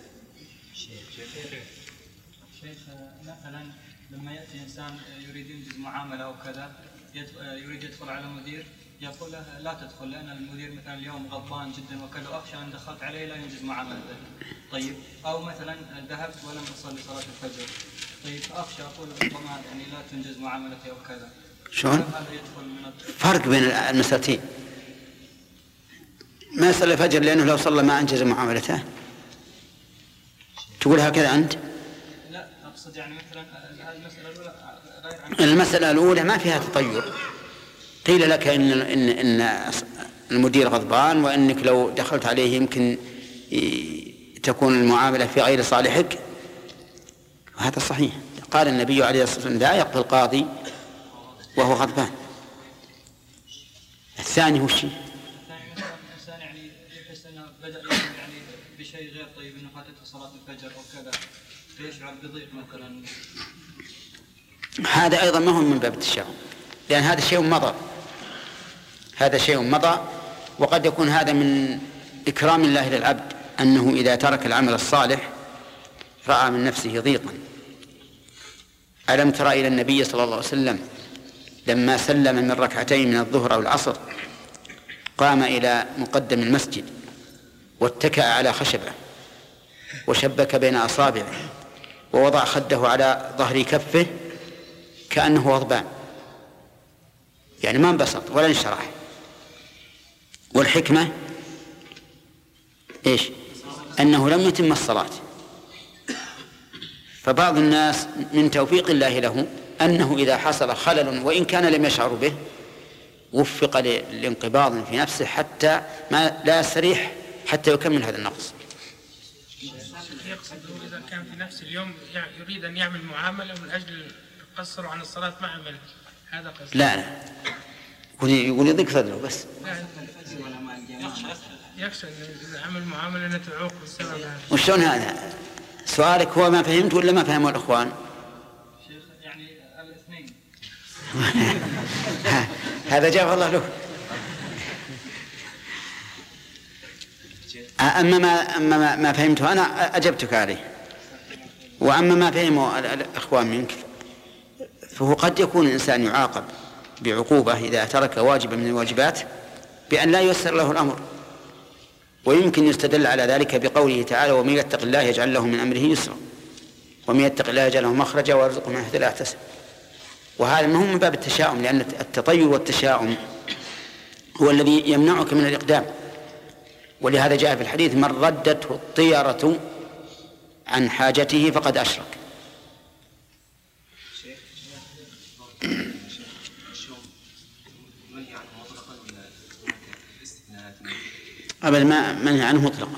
شيخ، مثلا لما يأتي إنسان يريد ينجز معاملة أو كذا، يريد يدخل على مدير، يقول له لا تدخل لأن المدير مثلا اليوم غضبان جدا وكذا، أخشى أن دخلت عليه لا ينجز معاملته. طيب، أو مثلا ذهبت ولم أصلي صلاة الفجر، طيب أخشى أقول ربما يعني لا تنجز معاملتي أو كذا. شلون؟ فرق بين المسألتين. ما يصلي الفجر لأنه لو صلى ما أنجز معاملته، تقول هكذا أنت؟ لا، أقصد يعني مثلا المسألة الأولى غير عن المسألة الأولى ما فيها تطير. قيل لك إن المدير غضبان وأنك لو دخلت عليه يمكن تكون المعاملة في غير صالحك، وهذا صحيح. قال النبي عليه الصلاة والسلام لا يقضي القاضي وهو غضبان. الثاني هو الشيء الثاني مثلا الإنسان يعني يحس أنه بدأ يعني بشيء غير طيب، أنه فاتته صلاة الفجر أو كذا، فيشعر بضيق مثلا. هذا أيضا ما هو من باب التشاؤم، لأن هذا شيء مضى، وقد يكون هذا من إكرام الله للعبد أنه إذا ترك العمل الصالح رأى من نفسه ضيقا. ألم تر إلى النبي صلى الله عليه وسلم لما سلم من ركعتين من الظهر أو العصر قام إلى مقدم المسجد واتكأ على خشبة وشبك بين أصابعه ووضع خده على ظهر كفه كأنه غضبان، يعني ما انبسط ولا انشرح. والحكمة إيش؟ أنه لم يتم الصلاة. فبعض الناس من توفيق الله له أنه إذا حصل خلل وإن كان لم يشعر به وفق لانقباض في نفسه حتى ما لا يستريح حتى يكمل هذا النقص. يقصد إذا كان في نفس اليوم يريد أن يعمل معاملة من أجل القصر عن الصلاة ما عمل هذا قصد. لا يقول يضيق صدره بس. يخشى أن عمل معاملة أن تعوق بالسبب هذا. وشلون هذا؟ سؤالك هو ما فهمت ولا ما فهموا الإخوان؟ شيخ يعني الاثنين. هذا جاب الله له. أما ما فهمته أنا أجبتك عليه، وأما ما فهمه الإخوان منك فهو قد يكون الإنسان يعاقب بعقوبة إذا ترك واجبا من الواجبات بأن لا ييسر له الأمر، ويمكن يستدل على ذلك بقوله تعالى ومن يتق الله يجعل له من أمره يسرا ومن يتق الله يجعل له مخرجا ويرزقه من حيث لا يحتسب. وهذا ما هو من باب التشاؤم، لأن التطير والتشاؤم هو الذي يمنعك من الإقدام. ولهذا جاء في الحديث من ردته الطيرة عن حاجته فقد أشرك. أبدا ما منهي عنه مطلقا.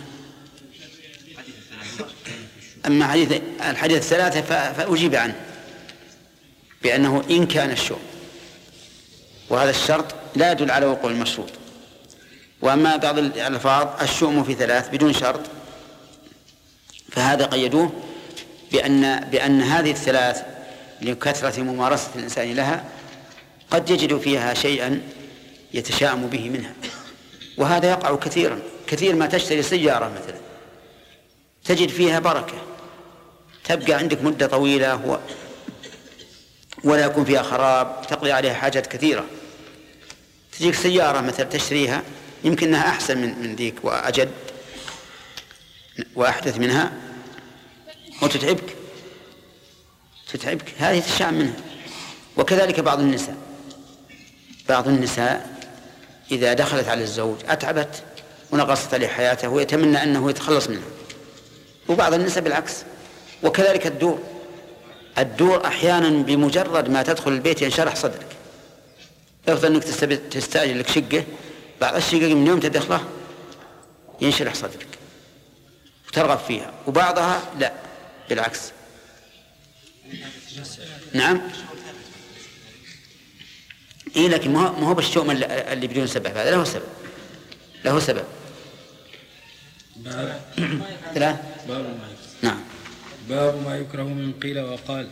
أما الحديث الثلاثة فأجيب عنه بأنه إن كان الشوم، وهذا الشرط لا يدل على وقوع المشروط. وأما بعض الألفاظ الشؤم في ثلاث بدون شرط فهذا قيدوه بأن هذه الثلاث لكثرة ممارسة الإنسان لها قد يجد فيها شيئا يتشائم به منها، وهذا يقع كثيرا. كثير ما تشتري سيارة مثلا تجد فيها بركة تبقى عندك مدة طويلة ولا يكون فيها خراب تقضي عليها حاجات كثيرة. تجيك سيارة مثلا تشتريها يمكن أنها أحسن من ذيك وأجد وأحدث منها وتتعبك هذه تشاءم منها. وكذلك بعض النساء إذا دخلت على الزوج أتعبت ونقصت عليه حياته ويتمنى أنه يتخلص منها. وبعض النساء بالعكس. وكذلك الدور أحيانا بمجرد ما تدخل البيت ينشرح صدرك. يفضل أنك تستأجر لك شقة، بعض الشقق من يوم تدخله ينشرح صدرك وترغب فيها، وبعضها لا بالعكس. نعم إيه، لكن ما هو بالشؤم اللي بدون سبب، هذا له سبب. نعم. باب ما يكره من قيل وقال.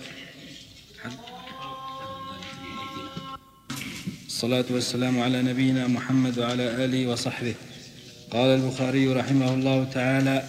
الصلاة والسلام على نبينا محمد وعلى آله وصحبه. قال البخاري رحمه الله تعالى: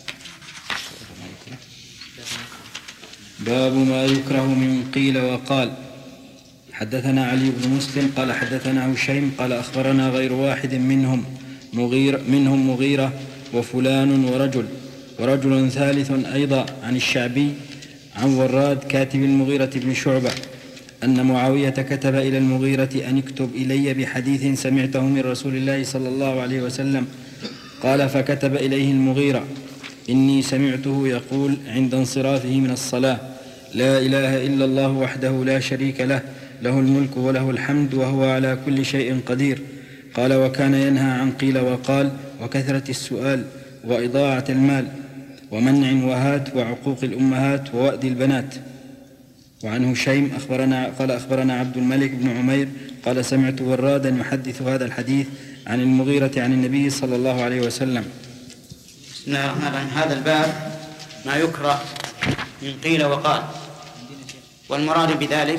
باب ما يكره من قيل وقال. حدثنا علي بن مسلم قال حدثنا هشيم قال أخبرنا غير واحد منهم مغيرة وفلان ورجل ثالث أيضا عن الشعبي عن وراد كاتب المغيرة بن شعبة أن معاوية كتب إلى المغيرة أن اكتب إلي بحديث سمعته من رسول الله صلى الله عليه وسلم. قال فكتب إليه المغيرة: إني سمعته يقول عند انصرافه من الصلاة: لا إله إلا الله وحده لا شريك له، له الملك وله الحمد وهو على كل شيء قدير. قال: وكان ينهى عن قيل وقال وكثرة السؤال وإضاعة المال ومنع وهات وعقوق الأمهات ووأد البنات. وعن هشيم أخبرنا عبد الملك بن عمير قال سمعت ورادا يحدث هذا الحديث عن المغيرة عن النبي صلى الله عليه وسلم. بسم الله الرحمن الرحيم. هذا الباب ما يكره من قيل وقال، والمراد بذلك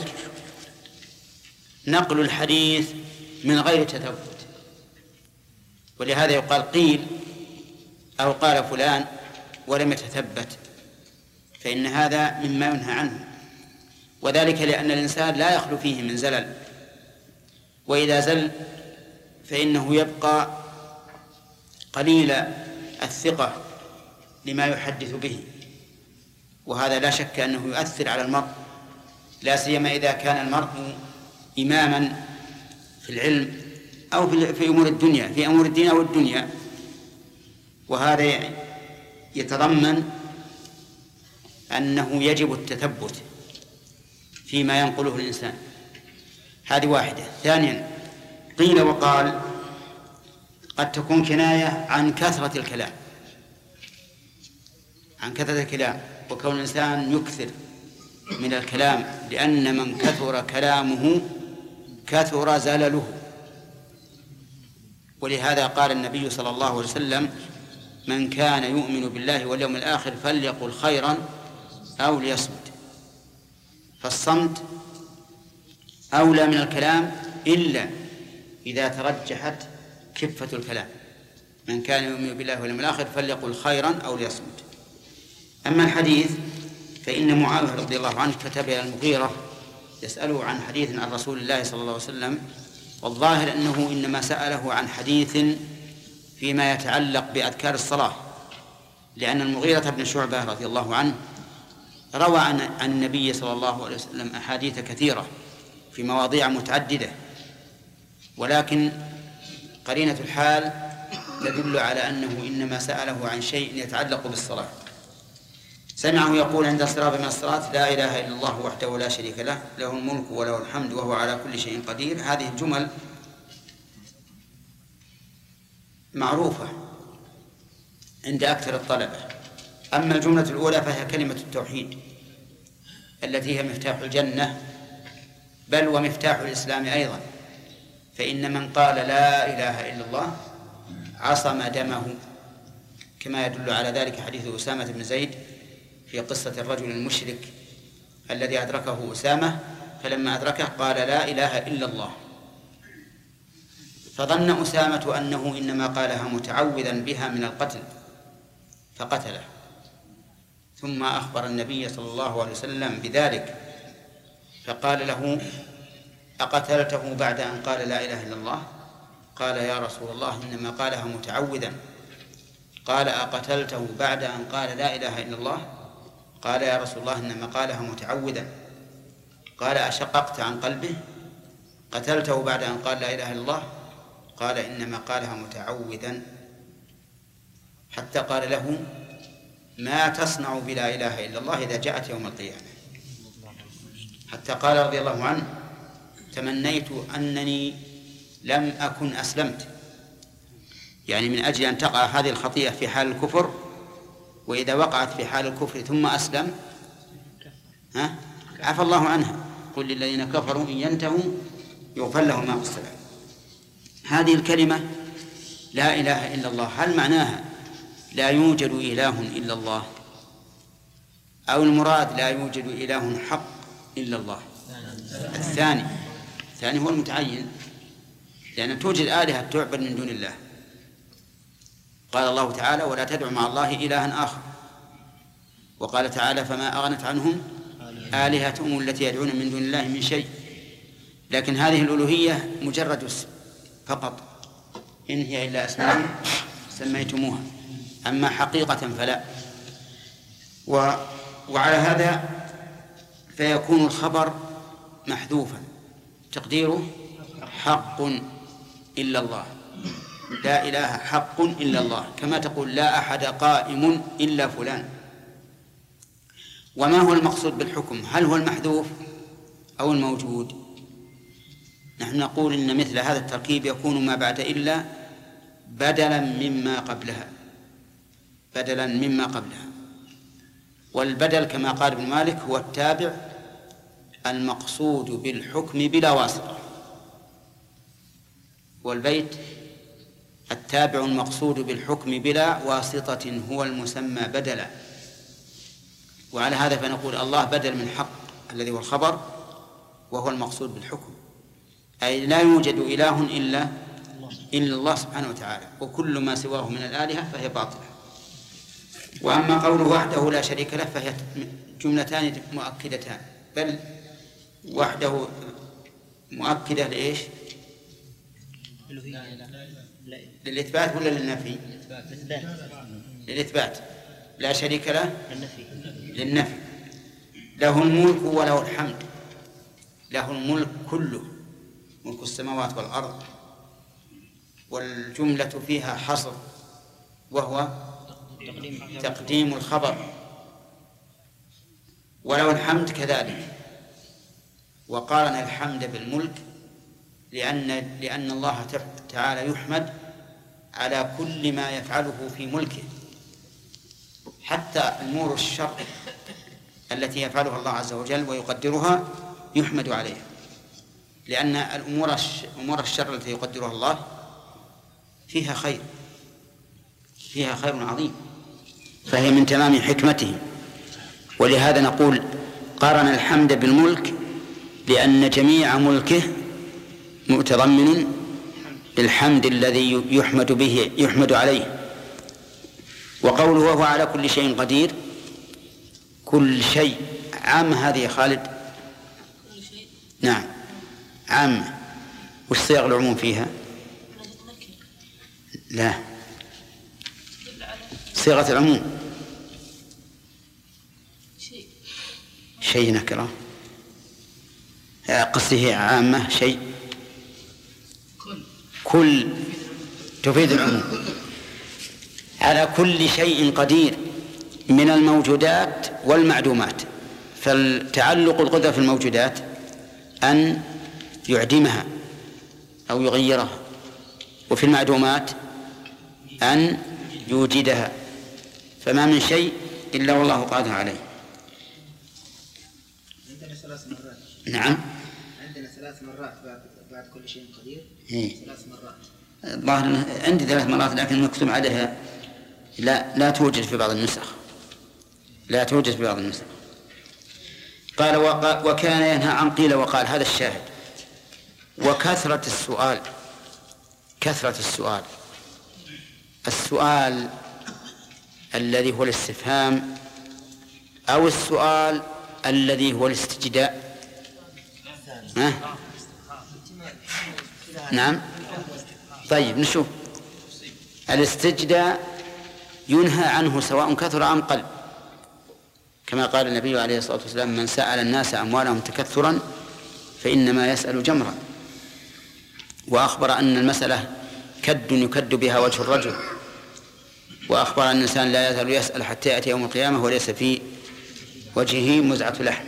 نقل الحديث من غير تثبت، ولهذا يقال قيل أو قال فلان ولم يتثبت، فإن هذا مما ينهى عنه، وذلك لأن الإنسان لا يخلو فيه من زلل، وإذا زل فإنه يبقى قليل الثقة لما يحدث به، وهذا لا شك أنه يؤثر على المرء، لا سيما إذا كان المرء إماما في العلم أو في أمور الدنيا، في أمور الدين أو الدنيا، وهذا يتضمن أنه يجب التثبت فيما ينقله الإنسان. هذه واحدة. ثانيا، قيل وقال قد تكون كناية عن كثرة الكلام، عن كثرة الكلام، وكون الإنسان يكثر من الكلام، لأن من كثر كلامه كثر زلله. ولهذا قال النبي صلى الله عليه وسلم: من كان يؤمن بالله واليوم الآخر فليقل خيرا أو ليصمت. فالصمت أولى من الكلام إلا إذا ترجحت كفة الكلام. من كان يؤمن بالله واليوم الآخر فليقل خيرا أو ليصمت. أما الحديث فإن معاوية رضي الله عنه كتب إلى المغيرة يسأله عن حديث عن رسول الله صلى الله عليه وسلم، والظاهر أنه إنما سأله عن حديث فيما يتعلق بأذكار الصلاة، لأن المغيرة بن شعبة رضي الله عنه روى عن النبي صلى الله عليه وسلم أحاديث كثيرة في مواضيع متعددة، ولكن قرينة الحال تدل على أنه إنما سأله عن شيء يتعلق بالصلاة. سمعه يقول عند الصلاة من الصلاة: لا إله إلا الله وحده لا شريك له، له الملك وله الحمد وهو على كل شيء قدير. هذه الجمل معروفة عند أكثر الطلبة. أما الجملة الأولى فهي كلمة التوحيد التي هي مفتاح الجنة، بل ومفتاح الإسلام أيضا، فإن من قال لا إله إلا الله عصم دمه، كما يدل على ذلك حديث أسامة بن زيد في قصة الرجل المشرك الذي أدركه أسامة، فلما أدركه قال لا إله إلا الله، فظن أسامة أنه إنما قالها متعوذا بها من القتل فقتله، ثم أخبر النبي صلى الله عليه وسلم بذلك فقال له: أقتلته بعد أن قال لا إله إلا الله؟ قال: يا رسول الله إنما قالها متعوذا. قال: أقتلته بعد أن قال لا إله إلا الله؟ قال: يا رسول الله إنما قالها متعوذا. قال: أشققت عن قلبه؟ قتلته بعد أن قال لا إله إلا الله؟ قال: إنما قالها متعوذا. حتى قال له: ما تصنع بلا إله إلا الله إذا جاءت يوم القيامة؟ حتى قال رضي الله عنه: تمنيت أنني لم أكن أسلمت، يعني من أجل أن تقع هذه الخطيئة في حال الكفر، وإذا وقعت في حال الكفر ثم أسلم عفى الله عنها. قل للذين كفروا إن ينتهوا يغفر لهم ما قد سلف. هذه الكلمة لا إله إلا الله هل معناها لا يوجد إله إلا الله، أو المراد لا يوجد إله حق إلا الله؟ الثاني هو المتعين، لأن توجد آلهة تعبد من دون الله. قال الله تعالى: ولا تدع مع الله إلها آخر. وقال تعالى: فما أغنت عنهم آلهتهم التي يدعون من دون الله من شيء. لكن هذه الألوهية مجرد اسم فقط، إن هي إلا أسماء سميتموها، أما حقيقة فلا. وعلى هذا فيكون الخبر محذوفا، تقديره حق إلا الله، لا إله حق إلا الله، كما تقول لا أحد قائم إلا فلان. وما هو المقصود بالحكم؟ هل هو المحذوف أو الموجود؟ نحن نقول إن مثل هذا التركيب يكون ما بعد إلا بدلا مما قبلها، بدلا مما قبلها. والبدل كما قال ابن مالك هو التابع المقصود بالحكم بلا واسطة، والبيت التابع المقصود بالحكم بلا واسطة هو المسمى بدلا. وعلى هذا فنقول الله بدل من حق الذي هو الخبر، وهو المقصود بالحكم، أي لا يوجد إله إلا الله سبحانه وتعالى، وكل ما سواه من الآلهة فهي باطلة. وأما قوله وحده لا شريك له فهي جملتان مؤكدتان، بل وحده مؤكدة لإيش؟ للإثبات ولا للنفي؟ للإثبات. لا شريك له للنفي. له الملك وله الحمد. له الملك كله، ملك السماوات والأرض، والجملة فيها حصر وهو تقديم الخبر، وله الحمد كذلك، وقارن الحمد بالملك لأن الله تعالى يحمد على كل ما يفعله في ملكه، حتى أمور الشر التي يفعلها الله عز وجل ويقدرها يحمد عليها، لأن أمور الشر التي يقدرها الله فيها خير عظيم، فهي من تمام حكمته. ولهذا نقول قارن الحمد بالملك لأن جميع ملكه متضمن بالحمد الذي يحمد عليه. وقوله وهو على كل شيء قدير، كل شيء عام هذه يا خالد؟ نعم عامة. وش صيغ العموم فيها؟ لا، صيغة العموم شيء نكرة، قصده عامة شيء، كل تفيد العموم. على كل شيء قدير من الموجودات والمعدومات، فالتعلق القدرة في الموجودات أن يعدمها أو يغيرها، وفي المعدومات أن يوجدها، فما من شيء إلا والله قادر عليه. عندنا 3 مرات. نعم عندنا 3 مرات بعد كل شيء قدير. 3 مرات. الظاهر عندي 3 مرات لكن مكتوب عليها لا توجد في بعض النسخ. قال وكان ينهى عن قيل وقال، هذا الشاهد. وكثرة السؤال الذي هو الاستفهام، أو السؤال الذي هو الاستجداء. نعم طيب نشوف. الاستجداء ينهى عنه سواء كثر أم قل، كما قال النبي عليه الصلاة والسلام: من سأل الناس أموالهم تكثرا فإنما يسأل جمرا. وأخبر أن المسألة كد يكد بها وجه الرجل، وأخبر أن الإنسان لا يزال يسأل حتى يأتي يوم القيامة وليس في وجهه مزعة لحم.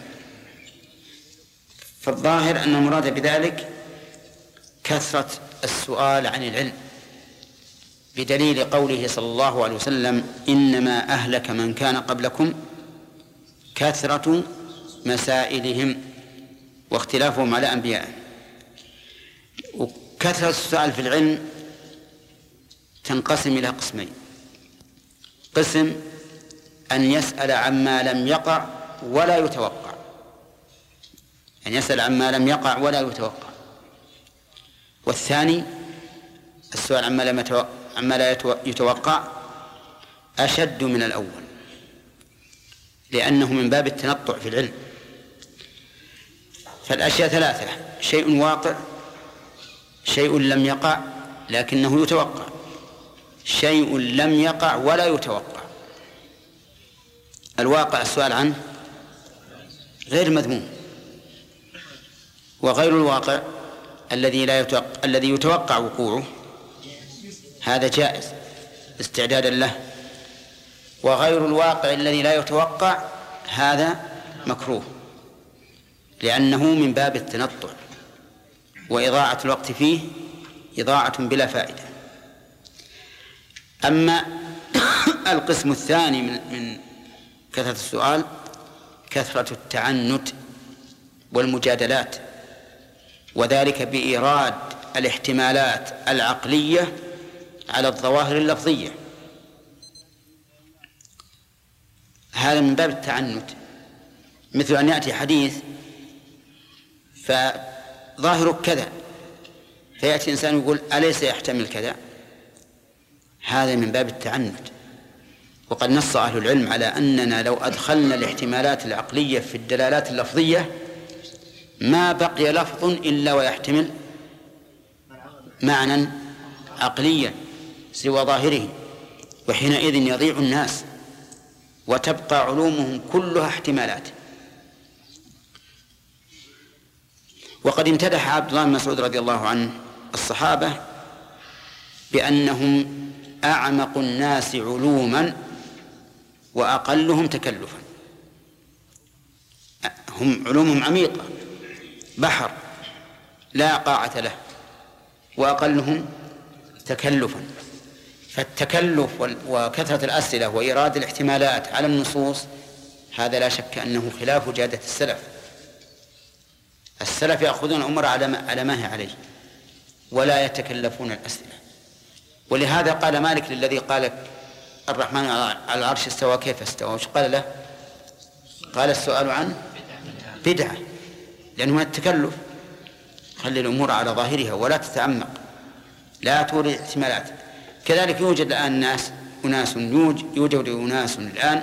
فالظاهر أن المراد بذلك كثرة السؤال عن العلم، بدليل قوله صلى الله عليه وسلم: إنما أهلك من كان قبلكم كثرة مسائلهم واختلافهم على أنبيائهم. وكثرة السؤال في العلم تنقسم إلى قسمين: قسم أن يسأل عما لم يقع ولا يتوقع، أن يسأل عما لم يقع ولا يتوقع. والثاني السؤال عما لا يتوقع أشد من الأول، لأنه من باب التنطع في العلم. فالأشياء 3: شيء واقع، شيء لم يقع لكنه يتوقع، شيء لم يقع ولا يتوقع. الواقع السؤال عنه غير مذموم، وغير الواقع الذي يتوقع وقوعه هذا جائز استعدادا له، وغير الواقع الذي لا يتوقع هذا مكروه، لأنه من باب التنطع، وإضاعة الوقت فيه إضاعة بلا فائدة. أما القسم الثاني من كثرة السؤال كثرة التعنت والمجادلات، وذلك بإيراد الاحتمالات العقلية على الظواهر اللفظية. هذا من باب التعنت، مثل أن يأتي حديث فظاهره كذا، فيأتي إنسان يقول: أليس يحتمل كذا؟ هذا من باب التعنت. وقد نص أهل العلم على أننا لو أدخلنا الاحتمالات العقلية في الدلالات اللفظية ما بقي لفظ إلا ويحتمل معنى عقليا سوى ظاهره، وحينئذ يضيع الناس وتبقى علومهم كلها احتمالات. وقد امتدح عبد الله بن مسعود رضي الله عنه الصحابة بأنهم أعمق الناس علوما وأقلهم تكلفا. هم علومهم عميقة بحر لا قاعة له، وأقلهم تكلفا. فالتكلف وكثرة الأسئلة وإيراد الاحتمالات على النصوص هذا لا شك أنه خلاف جادة السلف. السلف يأخذون الأمور على ما هي عليه ولا يتكلفون الأسئلة. ولهذا قال مالك للذي قال الرحمن على العرش استوى كيف استوى، وش قال له؟ قال السؤال عنه بدعة، لأنه من التكلف. خلي الأمور على ظاهرها ولا تتعمق، لا تورد احتمالات. كذلك يوجد الآن يوجد أناس الآن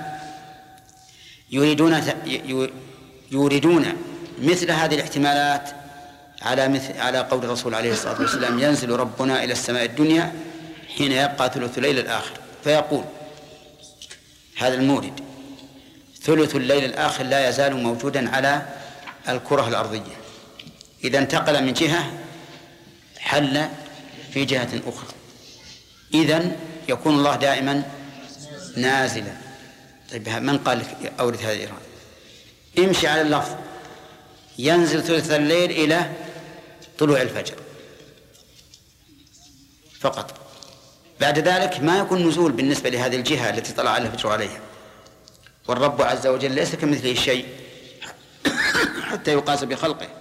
يريدون مثل هذه الاحتمالات على قول الرسول عليه الصلاة والسلام: ينزل ربنا إلى السماء الدنيا حين يبقى ثلث الليل الآخر، فيقول هذا المورد: ثلث الليل الآخر لا يزال موجودا على الكرة الأرضية، إذا انتقل من جهة حل في جهة أخرى، إذن يكون الله دائما نازلا. طيب من قال لك أورد هذا الإيراد؟ امشي على اللفظ: ينزل ثلث الليل إلى طلوع الفجر فقط، بعد ذلك ما يكون نزول بالنسبة لهذه الجهة التي طلع الفجر عليها. والرب عز وجل ليس كمثله شيء حتى يقاس بخلقه.